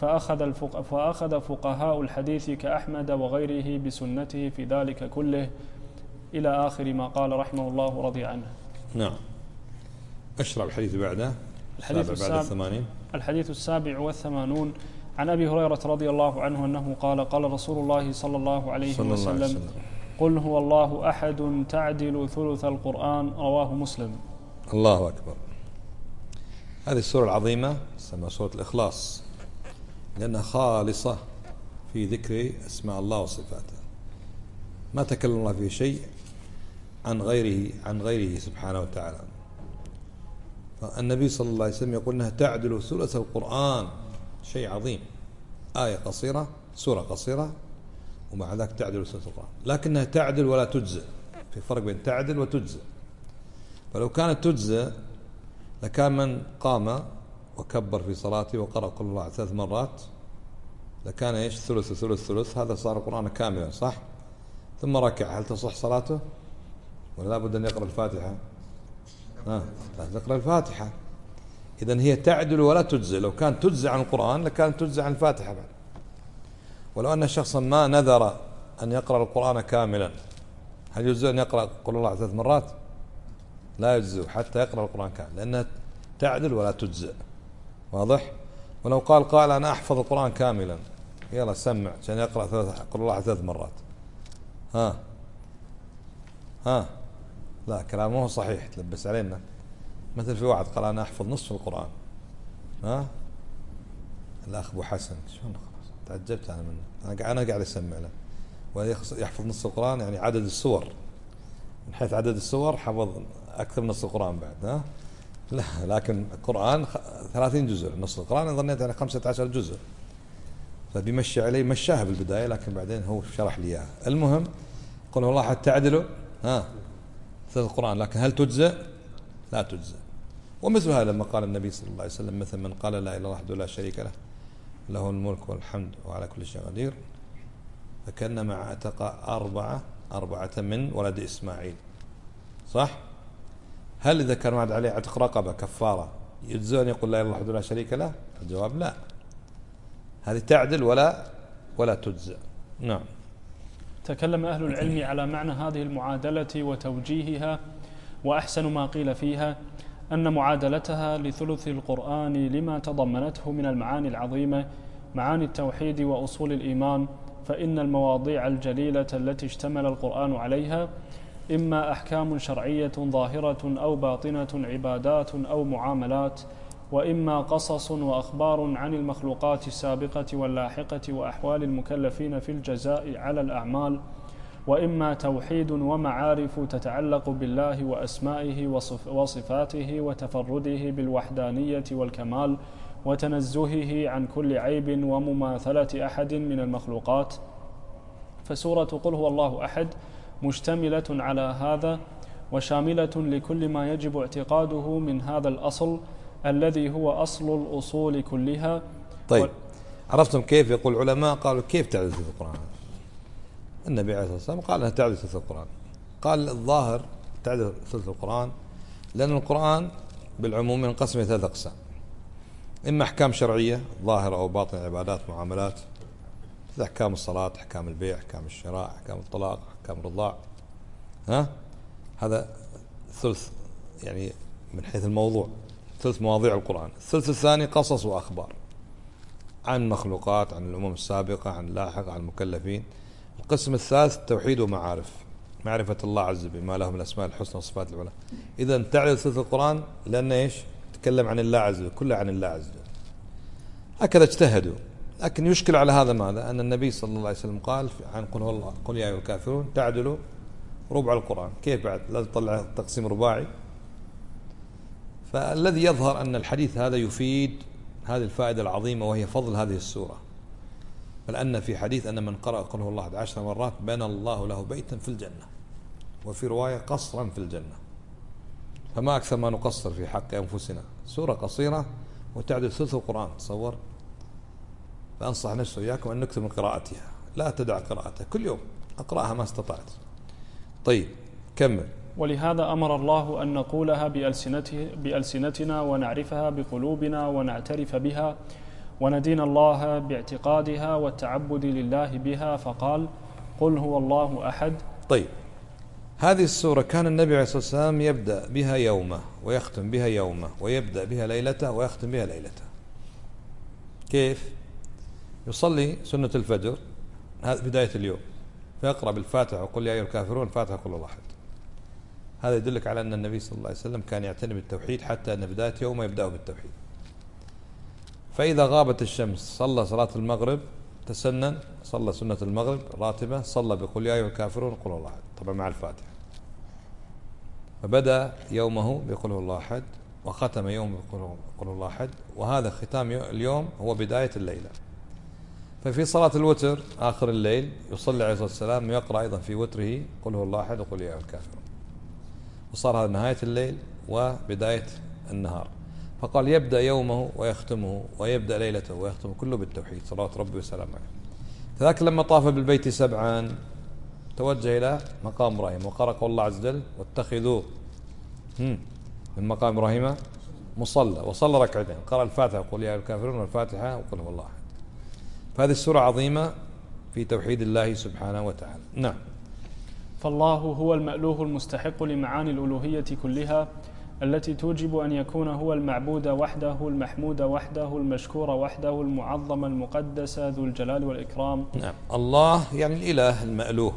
فأخذ فقهاء الحديث كأحمد وغيره بسنته في ذلك كله، إلى آخر ما قال رحمه الله ورضي عنه. نعم. أشرع الحديث بعده. الحديث 87 عن أبي هريرة رضي الله عنه أنه قال رسول الله صلى الله عليه وسلم قل هو الله أحد تعدل ثلث القرآن، رواه مسلم. الله أكبر. هذه السورة العظيمة اسمها سورة الإخلاص، لأنها خالصة في ذكر أسماء الله وصفاته، ما تكلم الله في شيء عن غيره سبحانه وتعالى. فالنبي صلى الله عليه وسلم يقول أنها تعدل ثلث القرآن، شيء عظيم، آية قصيرة، سورة قصيرة، ومع ذلك تعدل ثلث القرآن، لكنها تعدل ولا تجزئ، في فرق بين تعدل وتجزئ. فلو كانت تجزئ لكان من قام وكبر في صلاته وقرأ قل الله 3 مرات لكان ايش؟ ثلث ثلث ثلث، هذا صار القرآن كاملا، صح؟ ثم ركع، هل تصح صلاته؟ ولا لابد أن يقرأ الفاتحة؟ لازم يقرأ الفاتحة. إذن هي تعدل ولا تجزئ، لو كانت تجزئ عن القرآن لكانت تجزئ عن الفاتحة بعد. ولو أن شخصا ما نذر أن يقرأ القرآن كاملا، هل يجزئ أن يقرأ قل الله 3 مرات؟ لا يجزئ حتى يقرأ القرآن كاملا، لأنها تعدل ولا تجزئ. واضح؟ ولو قال قائل أنا أحفظ القرآن كاملا، يلا سمع عشان يقرأ قل الله 3 مرات، لا كلامه صحيح، تلبس علينا. مثل في واحد قال أنا أحفظ نصف القرآن، الأخ أبو حسن، شلون خلاص تعجبت أنا منه، أنا قاعد أسمع له ويحفظ نصف القرآن، يعني عدد السور، من حيث عدد السور حفظ أكثر من نصف القرآن بعد، لا، لكن القرآن 30 جزء، نصف القرآن ظنيت يعني 15 جزء، فبيمشي عليه، مشاها بالبداية لكن بعدين هو شرح لي إياها. المهم قل الله حتى تعدلوا ثلث القرآن، لكن هل تجزئ؟ لا تجزئ. ومثل هذا لما قال النبي صلى الله عليه وسلم مثل من قال لا إله إلا الله وحده لا شريك له له الملك والحمد وعلى كل شيء قدير، فكأنما اعتق 4 من ولد إسماعيل، صح؟ هل إذا كان وعد عليه عتق رقبة كفارة يجزئ أن يقول لا إله إلا الله وحده لا شريك له؟ الجواب لا، هذه تعدل ولا تجزئ. نعم. تكلم أهل العلم على معنى هذه المعادلة وتوجيهها، وأحسن ما قيل فيها أن معادلتها لثلث القرآن لما تضمنته من المعاني العظيمة، معاني التوحيد وأصول الإيمان، فإن المواضيع الجليلة التي اشتمل القرآن عليها إما أحكام شرعية ظاهرة أو باطنة، عبادات أو معاملات، وإما قصص وأخبار عن المخلوقات السابقة واللاحقة وأحوال المكلفين في الجزاء على الأعمال، وإما توحيد ومعارف تتعلق بالله وأسمائه وصفاته وتفرده بالوحدانية والكمال وتنزهه عن كل عيب ومماثلة أحد من المخلوقات. فسورة قل هو الله أحد مشتملة على هذا وشاملة لكل ما يجب اعتقاده من هذا الأصل الذي هو أصل الأصول كلها. طيب عرفتم كيف يقول العلماء؟ قالوا كيف تعدد ثلث القرآن؟ النبي عليه الصلاة والسلام قال أنها تعدد ثلث القرآن. قال الظاهر تعدد ثلث القرآن لأن القرآن بالعموم ينقسم إلى 3 أقسام: إما أحكام شرعية ظاهرة أو باطنة، عبادات معاملات، مثل أحكام الصلاة، أحكام البيع، أحكام الشراء، أحكام الطلاق، أحكام الرضاع. هذا ثلث يعني من حيث الموضوع، ثلث مواضيع القرآن. الثلث الثاني قصص وأخبار عن مخلوقات، عن الأمم السابقة، عن اللاحقة، عن المكلفين. القسم الثالث توحيد ومعارف، معرفة الله عز وجل بما له من الأسماء الحسنى والصفات العلى. إذا تعدد ثلث القرآن لأن إيش؟ تكلم عن الله عز وجل، كله عن الله عز وجل. هكذا اجتهدوا، لكن يشكل على هذا ماذا؟ أن النبي صلى الله عليه وسلم قال عن قل هو الله قل يا أيها الكافرون تعدلوا ربع القرآن. كيف بعد؟ لازم تطلع تقسيم رباعي. فالذي يظهر أن الحديث هذا يفيد هذه الفائدة العظيمة وهي فضل هذه السورة، بل أن في حديث أن من قرأ قل هو الله 10 مرات بنى الله له بيتا في الجنة، وفي رواية قصرا في الجنة. فما أكثر ما نقصر في حق أنفسنا. سورة قصيرة وتعدل ثلث القرآن، تصور. فأنصح نفسي وإياكم أن نكثر من قراءتها، لا تدع قراءتها، كل يوم أقرأها ما استطعت. طيب كمل. ولهذا أمر الله أن نقولها بألسنتنا ونعرفها بقلوبنا ونعترف بها وندين الله باعتقادها والتعبد لله بها، فقال قل هو الله أحد. طيب هذه السورة كان النبي عليه الصلاة والسلام يبدأ بها يومه ويختم بها يومه، ويبدأ بها ليلته ويختم بها ليلته. كيف؟ يصلي سنة الفجر، هذا بداية اليوم، فيقرأ بالفاتحة وقل يا أيها الكافرون، الفاتحة قل الله أحد. هذا يدلك على أن النبي صلى الله عليه وسلم كان يعتني بالتوحيد، حتى أن بداية يومه يبدأ بالتوحيد. فإذا غابت الشمس صلى صلاة المغرب، تسنن، صلى سنة المغرب راتبة، صلى بقل يا أيها الكافرون قل الله أحد، طبعا مع الفاتحة. فبدأ يومه بقل هو الله أحد، وختم يومه بقل هو الله أحد، وهذا ختام اليوم هو بداية الليلة. ففي صلاة الوتر آخر الليل يصلي عليه الصلاة والسلام ويقرأ أيضا في وتره قل هو الله أحد وقل يا أيها الكافرون، وصار هذا نهاية الليل وبداية النهار. فقال يبدأ يومه ويختمه، ويبدأ ليلته ويختمه كله بالتوحيد صلوات ربي وسلامه عليه. فذاك لما طاف بالبيت 7 توجه إلى مقام إبراهيم وقرأ قول الله عز وجل واتخذوا من مقام إبراهيم مصلى، وصلى 2 ركعتين، قرأ الفاتحة قل يا أيها الكافرون والفاتحة وقل هو الله أحد. فهذه السورة عظيمة في توحيد الله سبحانه وتعالى. نعم. فالله هو المألوه المستحق لمعاني الألوهية كلها، التي توجب أن يكون هو المعبود وحده، المحمود وحده، المشكور وحده، المعظم المقدس ذو الجلال والإكرام. نعم. الله يعني الإله المألوه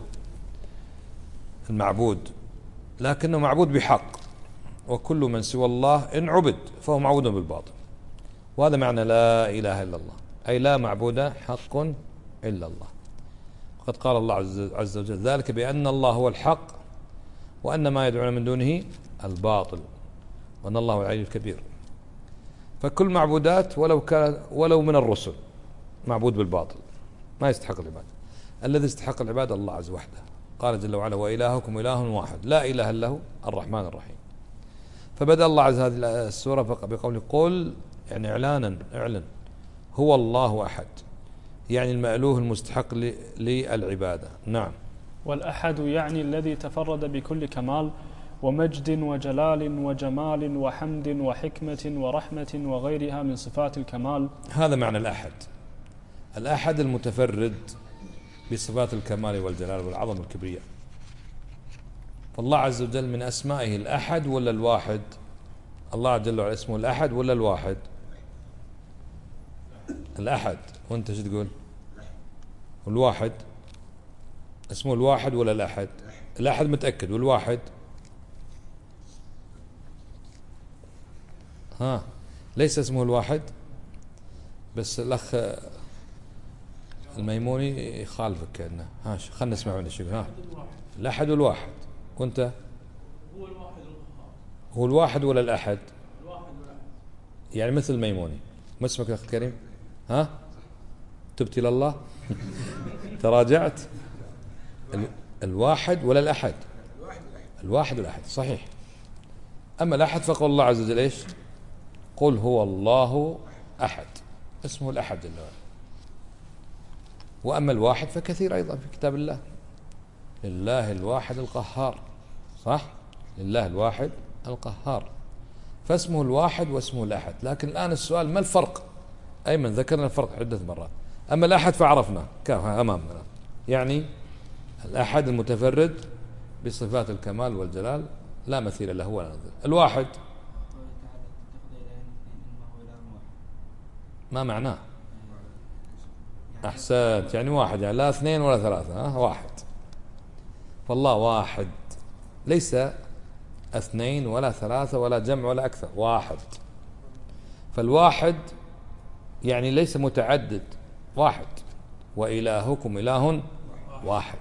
المعبود، لكنه معبود بحق، وكل من سوى الله إن عبد فهو معبود بالباطل. وهذا معنى لا إله إلا الله، أي لا معبود حق إلا الله. وقد قال الله عز وجل ذلك بأن الله هو الحق وأن ما يدعون من دونه الباطل وأن الله العلي الكبير. فكل معبودات ولو من الرسل معبود بالباطل، ما يستحق العبادة. الذي يستحق العبادة الله عز وحده. قال جل وعلا وإلهكم إله واحد لا إله إلا هو الرحمن الرحيم. فبدأ الله عز هذه السورة بقوله قل، يعني اعلن هو الله أحد، يعني المألوه المستحق للعبادة. نعم. والأحد يعني الذي تفرد بكل كمال ومجد وجلال وجمال وحمد وحكمة ورحمة وغيرها من صفات الكمال. هذا معنى الأحد. الأحد المتفرد بصفات الكمال والجلال والعظم والكبرياء. فالله عز وجل من أسمائه الأحد ولا الواحد؟ الله جل وعلا اسمه الأحد ولا الواحد؟ الأحد. وانت شو تقول؟ والواحد اسمه الواحد ولا الأحد؟ الأحد متأكد، والواحد ليس اسمه الواحد، بس الأخ الميموني يخالفك كأنه. ها خلنا نسمع منه شو. ها الأحد والواحد، وأنت هو الواحد القهار. هو الواحد ولا الأحد؟ الواحد والأحد. يعني مثل الميموني. ما اسمك يا أخي الكريم؟ ها تبت إلى الله؟ تراجعت؟ الواحد ولا الأحد؟ الواحد والأحد صحيح. أما الأحد فقول الله عز وجل إيش؟ قل هو الله أحد، اسمه الأحد جل وعلا. وأما الواحد فكثير أيضا في كتاب الله، لله الواحد القهار، صح؟ لله الواحد القهار، فاسمه الواحد واسمه الأحد. لكن الآن السؤال ما الفرق؟ أيمن ذكرنا الفرق عدة مرات. أما الأحد فعرفنا أمامنا، يعني الأحد المتفرد بصفات الكمال والجلال لا مثيل له ولا نظير. الواحد ما معناه؟ أحسنت، يعني واحد، يعني لا اثنين ولا ثلاثة، واحد. فالله واحد، ليس اثنين ولا ثلاثة ولا جمع ولا أكثر، واحد. فالواحد يعني ليس متعدد، واحد. وإلهكم إله واحد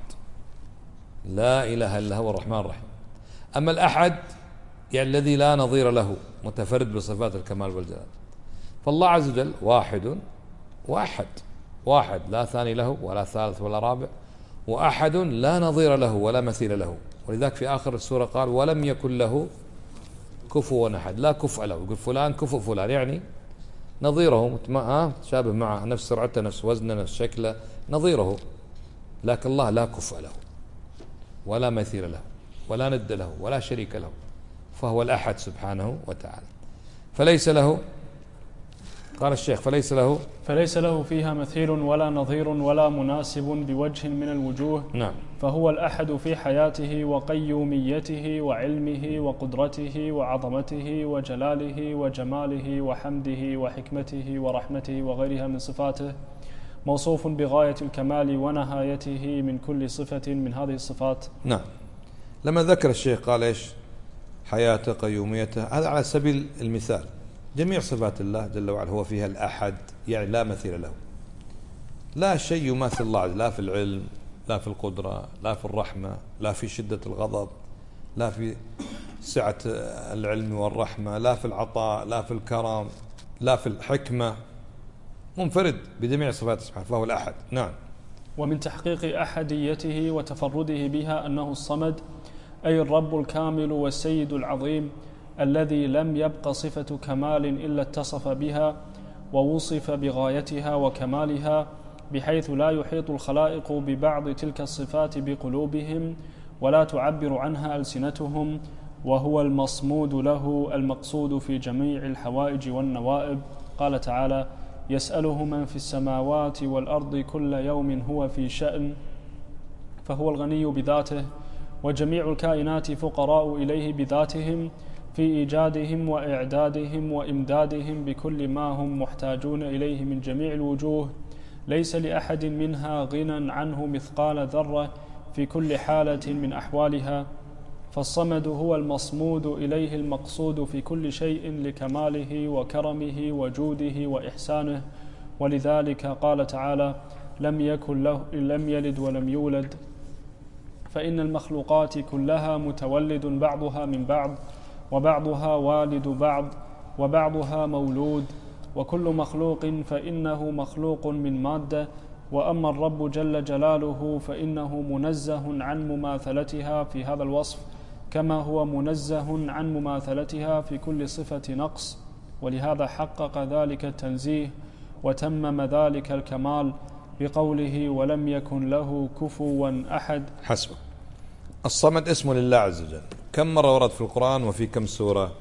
لا إله إلا هو الرحمن الرحيم. أما الأحد يعني الذي لا نظير له، متفرد بصفات الكمال والجلال. فالله عز وجل واحد وأحد، واحد لا ثاني له ولا ثالث ولا رابع، وأحد لا نظير له ولا مثيل له. ولذلك في آخر السورة قال ولم يكن له كفوا أحد، لا كفء له. يقول فلان كفء فلان، يعني نظيره شابه معه، نفس سرعته نفس وزنه نفس شكله، نظيره. لكن الله لا كفء له ولا مثيل له ولا ند له ولا شريك له، فهو الأحد سبحانه وتعالى. فليس له، قال الشيخ فليس له فيها مثيل ولا نظير ولا مناسب بوجه من الوجوه. نعم. فهو الأحد في حياته وقيوميته وعلمه وقدرته وعظمته وجلاله وجماله وحمده وحكمته ورحمته وغيرها من صفاته، موصوف بغاية الكمال ونهايته من كل صفة من هذه الصفات. نعم. لما ذكر الشيخ قال إيش؟ حياته، قيوميته، هذا على سبيل المثال. جميع صفات الله جل وعلا هو فيها الأحد، يعني لا مثيل له، لا شيء يماثل الله، لا في العلم، لا في القدرة، لا في الرحمة، لا في شدة الغضب، لا في سعة العلم والرحمة، لا في العطاء، لا في الكرم، لا في الحكمة، منفرد بجميع صفات سبحانه، فهو الأحد. نعم. ومن تحقيق أحديته وتفرده بها أنه الصمد، أي الرب الكامل والسيد العظيم الذي لم يبق صفة كمال إلا اتصف بها ووصف بغايتها وكمالها، بحيث لا يحيط الخلائق ببعض تلك الصفات بقلوبهم ولا تعبر عنها ألسنتهم، وهو المصمود له المقصود في جميع الحوائج والنوائب. قال تعالى: يسأله من في السماوات والأرض كل يوم هو في شأن. فهو الغني بذاته، وجميع الكائنات فقراء إليه بذاتهم في إيجادهم وإعدادهم وإمدادهم بكل ما هم محتاجون إليه من جميع الوجوه، ليس لأحد منها غنى عنه مثقال ذرة في كل حالة من أحوالها. فالصمد هو المصمود إليه المقصود في كل شيء لكماله وكرمه وجوده وإحسانه. ولذلك قال تعالى: لم يلد ولم يولد. فإن المخلوقات كلها متولد بعضها من بعض، وبعضها والد بعض، وبعضها مولود، وكل مخلوق فإنه مخلوق من مادة. وأما الرب جل جلاله فإنه منزه عن مماثلتها في هذا الوصف، كما هو منزه عن مماثلتها في كل صفة نقص. ولهذا حقق ذلك التنزيه وتمم ذلك الكمال بقوله: ولم يكن له كفوا أحد. حسبه. الصمد اسم لله عز وجل. كم مرة ورد في القرآن وفي كم سورة؟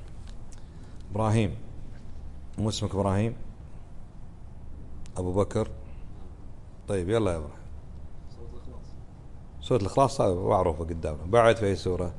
إبراهيم، مو اسمك إبراهيم؟ أبو بكر؟ طيب يلا يا إبراهيم. سورة الإخلاص هذا معروفة قدامنا. بعد في أي سورة؟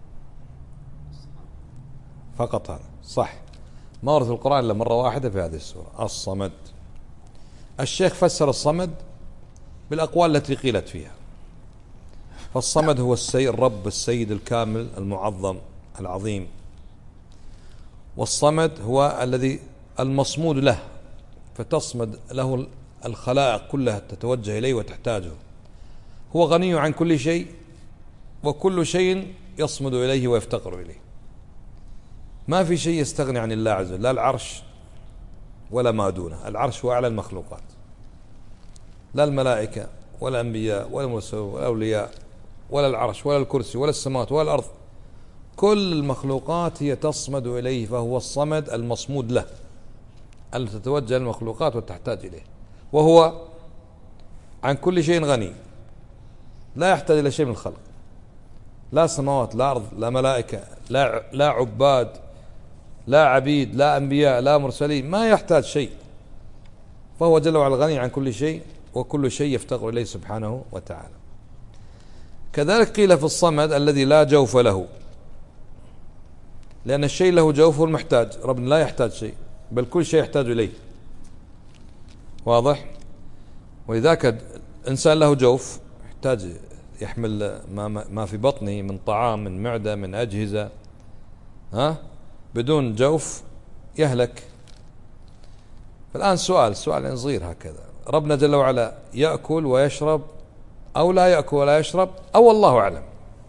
فقط هذا صح، ما ورد في القرآن إلا مرة واحدة في هذه السورة، الصمد. الشيخ فسر الصمد بالأقوال التي قيلت فيها. فالصمد هو الرب السيد الكامل المعظم العظيم، والصمد هو الذي المصمود له، فتصمد له الخلائق كلها تتوجه إليه وتحتاجه. هو غني عن كل شيء، وكل شيء يصمد إليه ويفتقر إليه. ما في شيء يستغني عن الله عز وجل، لا العرش ولا ما دونه. العرش هو أعلى المخلوقات، لا الملائكة ولا الأنبياء ولا المرسلون ولا الأولياء ولا العرش ولا الكرسي ولا السماوات ولا الأرض. كل المخلوقات هي تصمد إليه، فهو الصمد المصمود له التي تتوجه المخلوقات وتحتاج إليه. وهو عن كل شيء غني، لا يحتاج إلى شيء من الخلق، لا سماوات لا أرض لا ملائكة لا عباد لا عبيد لا أنبياء لا مرسلين، ما يحتاج شيء. فهو جل وعلا غني عن كل شيء، وكل شيء يفتقر إليه سبحانه وتعالى. كذلك قيل في الصمد الذي لا جوف له، لأن الشيء له جوف المحتاج، ربنا لا يحتاج شيء، بل كل شيء يحتاج إليه. واضح؟ ولذلك الإنسان له جوف، يحتاج يحمل ما في بطنه من طعام، من معدة، من أجهزة. بدون جوف يهلك. فالآن سؤال صغير هكذا: ربنا جل وعلا يأكل ويشرب أو لا يأكل ولا يشرب، أو الله أعلم؟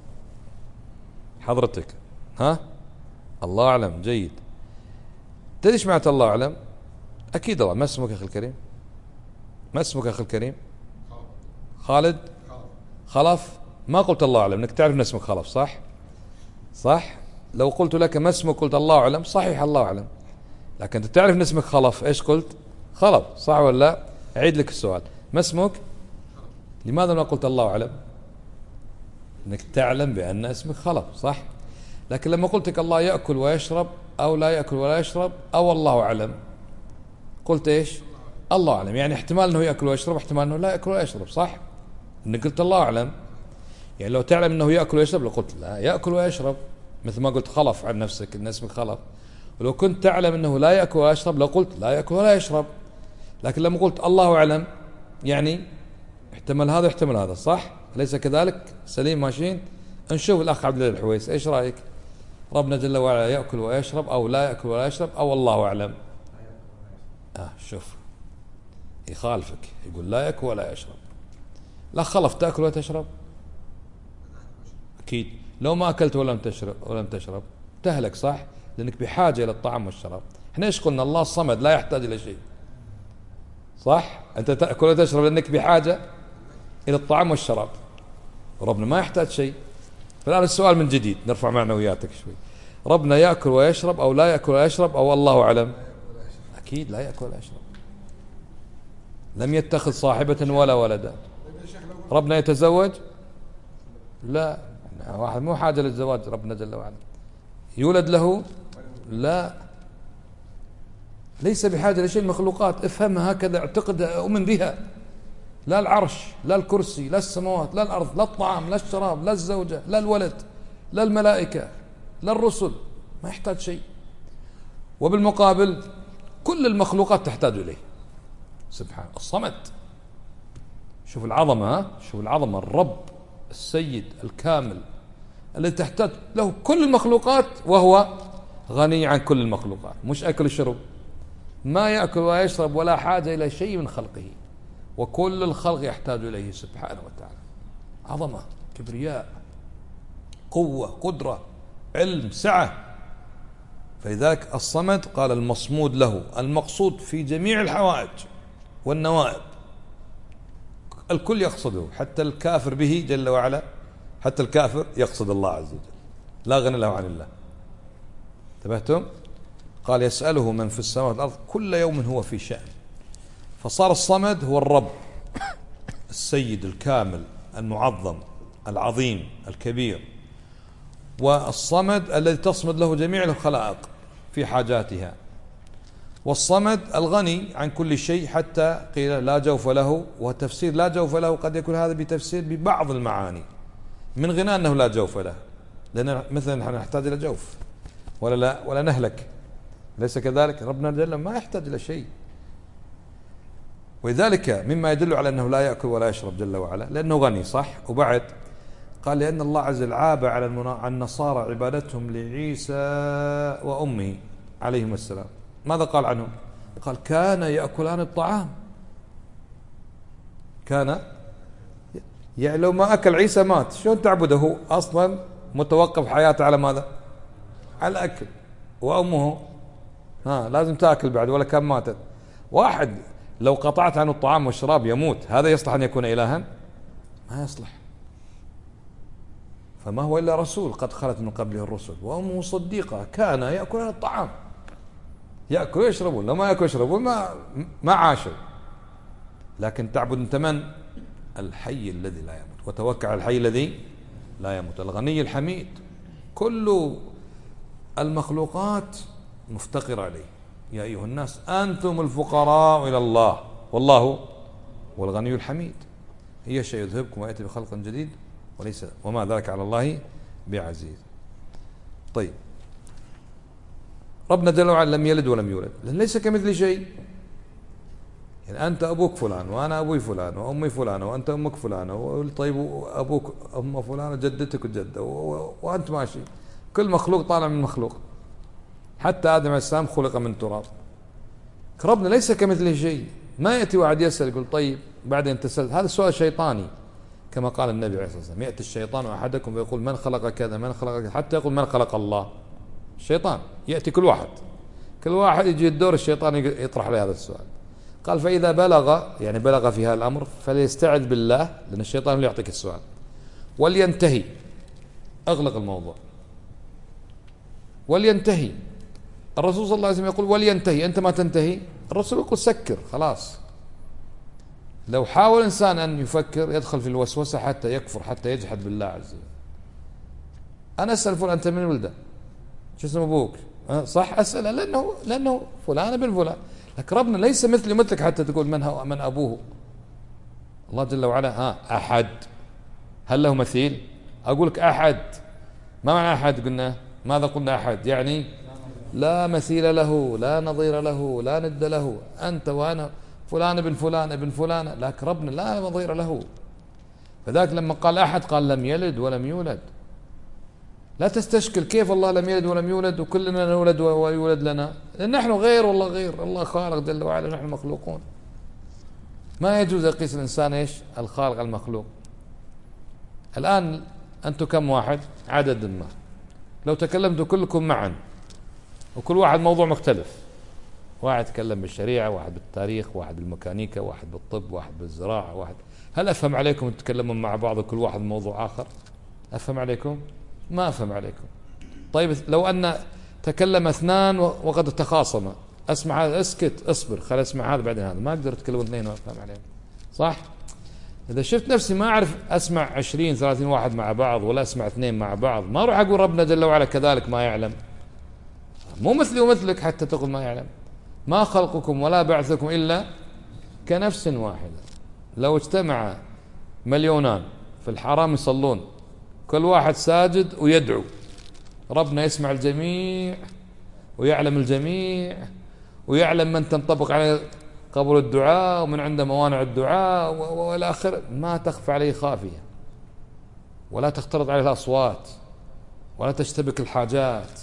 حضرتك الله أعلم. جيد. تدري ايش معنى الله أعلم؟ أكيد الله. ما اسمك أخي الكريم؟ ما اسمك أخي الكريم؟ خالد؟ خلف؟ ما قلت الله أعلم، انك تعرف ان اسمك خلف، صح؟ لو قلت لك ما اسمك قلت الله أعلم، صحيح الله أعلم، لكن انت تعرف ان اسمك خلف، ايش قلت؟ خلف، صح ولا لا؟ أعيد لك السؤال: ما اسمك؟ لماذا ما قلت الله أعلم؟ انك تعلم بأن اسمك خلف، صح؟ لكن لما قلت لك الله يأكل ويشرب أو لا يأكل ولا يشرب أو الله أعلم، قلت ايش؟ الله أعلم. يعني احتمال انه يأكل ويشرب، احتمال انه لا يأكل ولا يشرب، صح؟ انك قلت الله أعلم. يعني لو تعلم انه يأكل ويشرب لقلت لا يأكل ويشرب، مثل ما قلت خلف عن نفسك ان اسمك خلف. ولو كنت تعلم انه لا يأكل ولا يشرب لقلت لا يأكل ولا يشرب. لكن لما قلت الله أعلم يعني احتمل هذا احتمل هذا، صح؟ أليس كذلك؟ سليم ماشيين؟ نشوف الأخ عبد الله الحويس، ايش رأيك؟ ربنا جل وعلا يأكل ويشرب أو لا يأكل ولا يشرب أو الله أعلم؟ شوف يخالفك، يقول لا يأكل ولا يشرب. لا خلف تأكل ولا تشرب؟ أكيد. لو ما أكلت ولم تشرب تهلك، صح؟ لأنك بحاجة إلى الطعام والشراب. احنا ايش قلنا؟ الله الصمد لا يحتاج إلى شيء، صح؟ أنت تأكل وتشرب لأنك بحاجة إلى الطعام والشراب، ربنا ما يحتاج شيء. فالآن السؤال من جديد، نرفع معنوياتك شوي: ربنا يأكل ويشرب أو لا يأكل ولا يشرب أو الله أعلم؟ أكيد لا يأكل ولا يشرب. لم يتخذ صاحبة ولا ولدا. ربنا يتزوج؟ لا، واحد مو حاجة للزواج ربنا جل وعلا. يولد له؟ لا، ليس بحاجة لشيء. المخلوقات افهمها هكذا، اعتقدها، أؤمن بها. لا العرش لا الكرسي لا السماوات لا الأرض لا الطعام لا الشراب لا الزوجة لا الولد لا الملائكة لا الرسل، ما يحتاج شيء. وبالمقابل كل المخلوقات تحتاج إليه سبحانه الصمد. شوف العظمة، شوف العظمة، الرب السيد الكامل الذي تحتاج له كل المخلوقات، وهو غني عن كل المخلوقات. مش أكل الشرب، ما يأكل ويشرب ولا حاجة إلى شيء من خلقه، وكل الخلق يحتاج إليه سبحانه وتعالى. عظمة، كبرياء، قوة، قدرة، علم، سعة. فلذلك الصمد قال المصمود له، المقصود في جميع الحوائج والنوائب. الكل يقصده، حتى الكافر به جل وعلا، حتى الكافر يقصد الله عز وجل، لا غنى له عن الله. انتبهتم؟ قال يسأله من في السماوات والأرض كل يوم هو في شأن. فصار الصمد هو الرب السيد الكامل المعظم العظيم الكبير، والصمد الذي تصمد له جميع الخلائق في حاجاتها، والصمد الغني عن كل شيء، حتى قيل لا جوف له. وتفسير لا جوف له قد يكون هذا بتفسير ببعض المعاني من غنى أنه لا جوف له، لأن مثلا نحن نحتاج إلى جوف ولا لا، ولا نهلك، ليس كذلك؟ ربنا جل ما يحتاج إلى شيء. ولذلك مما يدل على أنه لا يأكل ولا يشرب جل وعلا لأنه غني، صح؟ وبعد قال لأن الله عز وجل عاب على النصارى عبادتهم لعيسى وأمه، عليهم السلام ماذا قال عنهم؟ قال كان يأكلان الطعام. كان يعني لو ما أكل عيسى مات، شلون تعبده؟ هو أصلا متوقف حياته على ماذا؟ على الأكل. وأمه لازم تأكل بعد ولا كان ماتت. واحد لو قطعت عنه الطعام والشراب يموت، هذا يصلح أن يكون إلها؟ ما يصلح. فما هو إلا رسول قد خلت من قبله الرسل، وأمه صديقة كان يأكلون الطعام، يأكل ويشربون، لو ما يأكل ويشربون ما عاشوا. لكن تعبد أنت من؟ الحي الذي لا يموت، وتوكل على الحي الذي لا يموت الغني الحميد. كل المخلوقات مفتقرة عليه. يا أيها الناس أنتم الفقراء إلى الله والله هو الغني الحميد. هي شيء يذهبكم ويأتي بخلق جديد وليس وما ذلك على الله بعزيز. طيب، ربنا جل وعلا لم يلد ولم يولد، ليس كمثل شيء. يعني أنت أبوك فلان وأنا أبوي فلان وأمي فلانة وأنت أمك فلانة، طيب أبوك أم فلانة جدتك وجدة وأنت ماشي. كل مخلوق طالع من مخلوق، حتى آدم عليه السلام خلق من تراب. ربنا ليس كمثله شيء. ما يأتي واحد يسأل يقول طيب بعدين تسأل، هذا سؤال شيطاني كما قال النبي عليه الصلاة والسلام: يأتي الشيطان أحدكم ويقول من خلق كذا من خلق كذا، حتى يقول من خلق الله. الشيطان يأتي كل واحد يجي الدور الشيطان يطرح له هذا السؤال. قال فإذا بلغ في هذا الأمر فليستعذ بالله، لأن الشيطان اللي يعطيك السؤال، ولينتهي. أغلق الموضوع ولينتهي. الرسول صلى الله عليه وسلم يقول ولينتهي، أنت ما تنتهي. الرسول يقول سكر خلاص. لو حاول إنسان أن يفكر يدخل في الوسوسة حتى يكفر، حتى يجحد بالله عز وجل. أنا أسأل فلان أنت من ولده؟ شو اسم أبوك؟ صح أسأل لأنه فلان بن فلان. لكن ربنا ليس مثلي مثلك حتى تقول من أبوه. الله جل وعلا أحد. هل له مثيل؟ أقول لك أحد. ما معنى أحد؟ قلنا ماذا قلنا؟ أحد يعني لا مثيل له، لا نظير له، لا ند له. أنت وأنا فلان ابن فلان ابن فلان، لكن ربنا لا نظير له. فذاك لما قال أحد قال لم يلد ولم يولد. لا تستشكل كيف الله لم يلد ولم يولد وكلنا نولد ويولد لنا، لأن نحن غير والله غير. الله خالق جل وعلا، نحن مخلوقون. ما يجوز يقيس الإنسان إيش؟ الخالق المخلوق. الآن أنتم كم واحد؟ عدد ما. لو تكلمتوا كلكم معا وكل واحد موضوع مختلف، واحد يتكلم بالشريعة، واحد بالتاريخ، واحد بالميكانيكا، واحد بالطب، واحد بالزراعة، واحد، هل أفهم عليكم تتكلمون مع بعض وكل واحد موضوع آخر؟ أفهم عليكم؟ ما أفهم عليكم. طيب لو أن تكلم اثنان وقد تخاصما، أسمع هذا اسكت اصبر خل أسمع هذا بعدين هذا، ما أقدر أتكلم اثنين وأفهم عليهم، صح؟ إذا شفت نفسي ما أعرف أسمع 20-30 واحد مع بعض ولا أسمع اثنين مع بعض، ما أروح أقول ربنا جل وعلا كذلك ما يعلم. مو مثلي ومثلك حتى تقول ما يعلم. ما خلقكم ولا بعثكم إلا كنفس واحدة. لو اجتمع مليونان في الحرام يصلون، كل واحد ساجد ويدعو، ربنا يسمع الجميع ويعلم الجميع ويعلم من تنطبق عليه قبول الدعاء ومن عنده موانع الدعاء والى اخره. ما تخفى عليه خافية، ولا تختلط عليه الأصوات، ولا تشتبك الحاجات.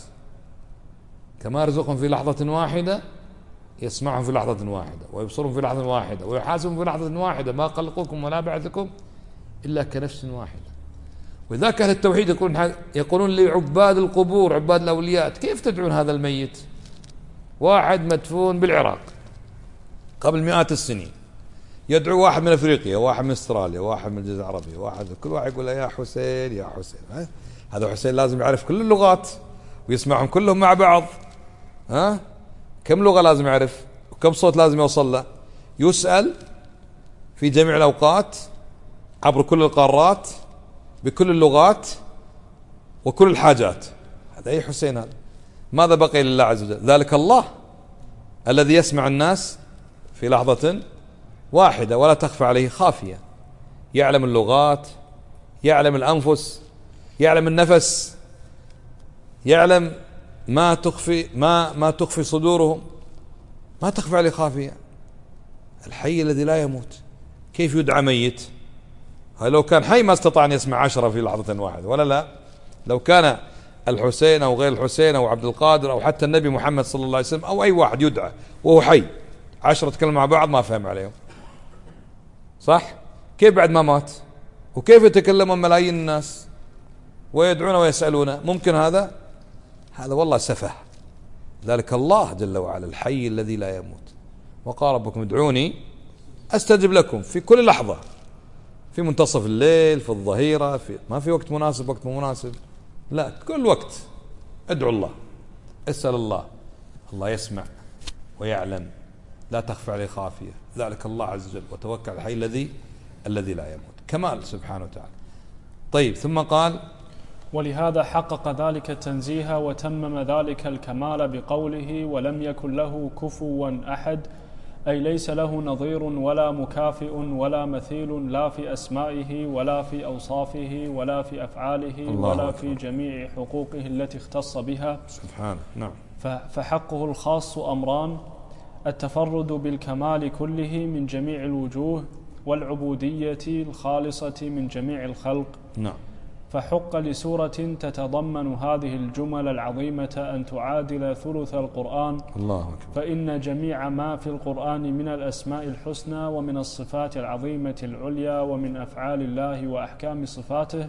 كما يرزقهم في لحظة واحدة يسمعهم في لحظة واحدة، ويبصرهم في لحظة واحدة، ويحاسبهم في لحظة واحدة. ما خلقكم ولا بعثكم إلا كنفس واحدة. وذاك أهل التوحيد يقولون لعباد القبور، عباد الأولياء: كيف تدعون هذا الميت؟ واحد مدفون بالعراق قبل مئات السنين، يدعو واحد من أفريقيا، واحد من أستراليا، واحد من الجزيرة العربية، واحد، كل واحد يقول يا حسين يا حسين. هذا حسين لازم يعرف كل اللغات ويسمعهم كلهم مع بعض. كم لغة لازم يعرف وكم صوت لازم يوصل له. يسأل في جميع الأوقات عبر كل القارات بكل اللغات وكل الحاجات. هذا أي حسين هذا؟ ماذا بقي لله عز وجل؟ ذلك الله الذي يسمع الناس في لحظة واحدة ولا تخفى عليه خافية، يعلم اللغات، يعلم الأنفس، يعلم النفس، يعلم ما تخفي صدورهم، ما تخفى عليه خافية. الحي الذي لا يموت كيف يدعى ميت؟ لو كان حي ما استطاع أن يسمع 10 في لحظة واحدة، ولا لا؟ لو كان الحسين أو غير الحسين أو عبد القادر أو حتى النبي محمد صلى الله عليه وسلم أو أي واحد يدعى وهو حي 10 تكلم مع بعض ما فهم عليهم، صح؟ كيف بعد ما مات؟ وكيف يتكلمون ملايين الناس ويدعون ويسألون؟ ممكن هذا والله سفه. ذلك الله جل وعلا الحي الذي لا يموت، وقال ربكم ادعوني أستجب لكم في كل لحظة، في منتصف الليل، في الظهيرة، ما في وقت مناسب وقت مو مناسب، لا كل وقت ادعو الله، اسأل الله، الله يسمع ويعلم، لا تخفى عليه خافية. ذلك الله عز وجل، وتوكل على الحي الذي لا يموت، كمال سبحانه وتعالى. طيب ثم قال ولهذا حقق ذلك التنزيه وتمم ذلك الكمال بقوله ولم يكن له كفوا أحد، أي ليس له نظير ولا مكافئ ولا مثيل، لا في أسمائه ولا في أوصافه ولا في أفعاله ولا في جميع حقوقه التي اختص بها سبحانه. نعم. فحقه الخاص أمران: التفرد بالكمال كله من جميع الوجوه، والعبودية الخالصة من جميع الخلق. نعم. فحق لسورة تتضمن هذه الجمل العظيمة أن تعادل ثلث القرآن. الله أكبر. فإن جميع ما في القرآن من الأسماء الحسنى ومن الصفات العظيمة العليا ومن أفعال الله وأحكام صفاته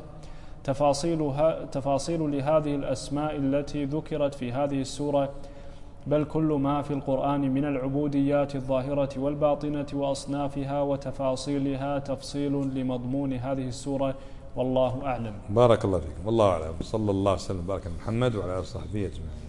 تفاصيل لهذه الأسماء التي ذكرت في هذه السورة، بل كل ما في القرآن من العبوديات الظاهرة والباطنة وأصنافها وتفاصيلها تفصيل لمضمون هذه السورة، والله أعلم. بارك الله فيكم، والله أعلم. صلى الله عليه وسلم بارك محمد وعلى آله وصحبه أجمعين.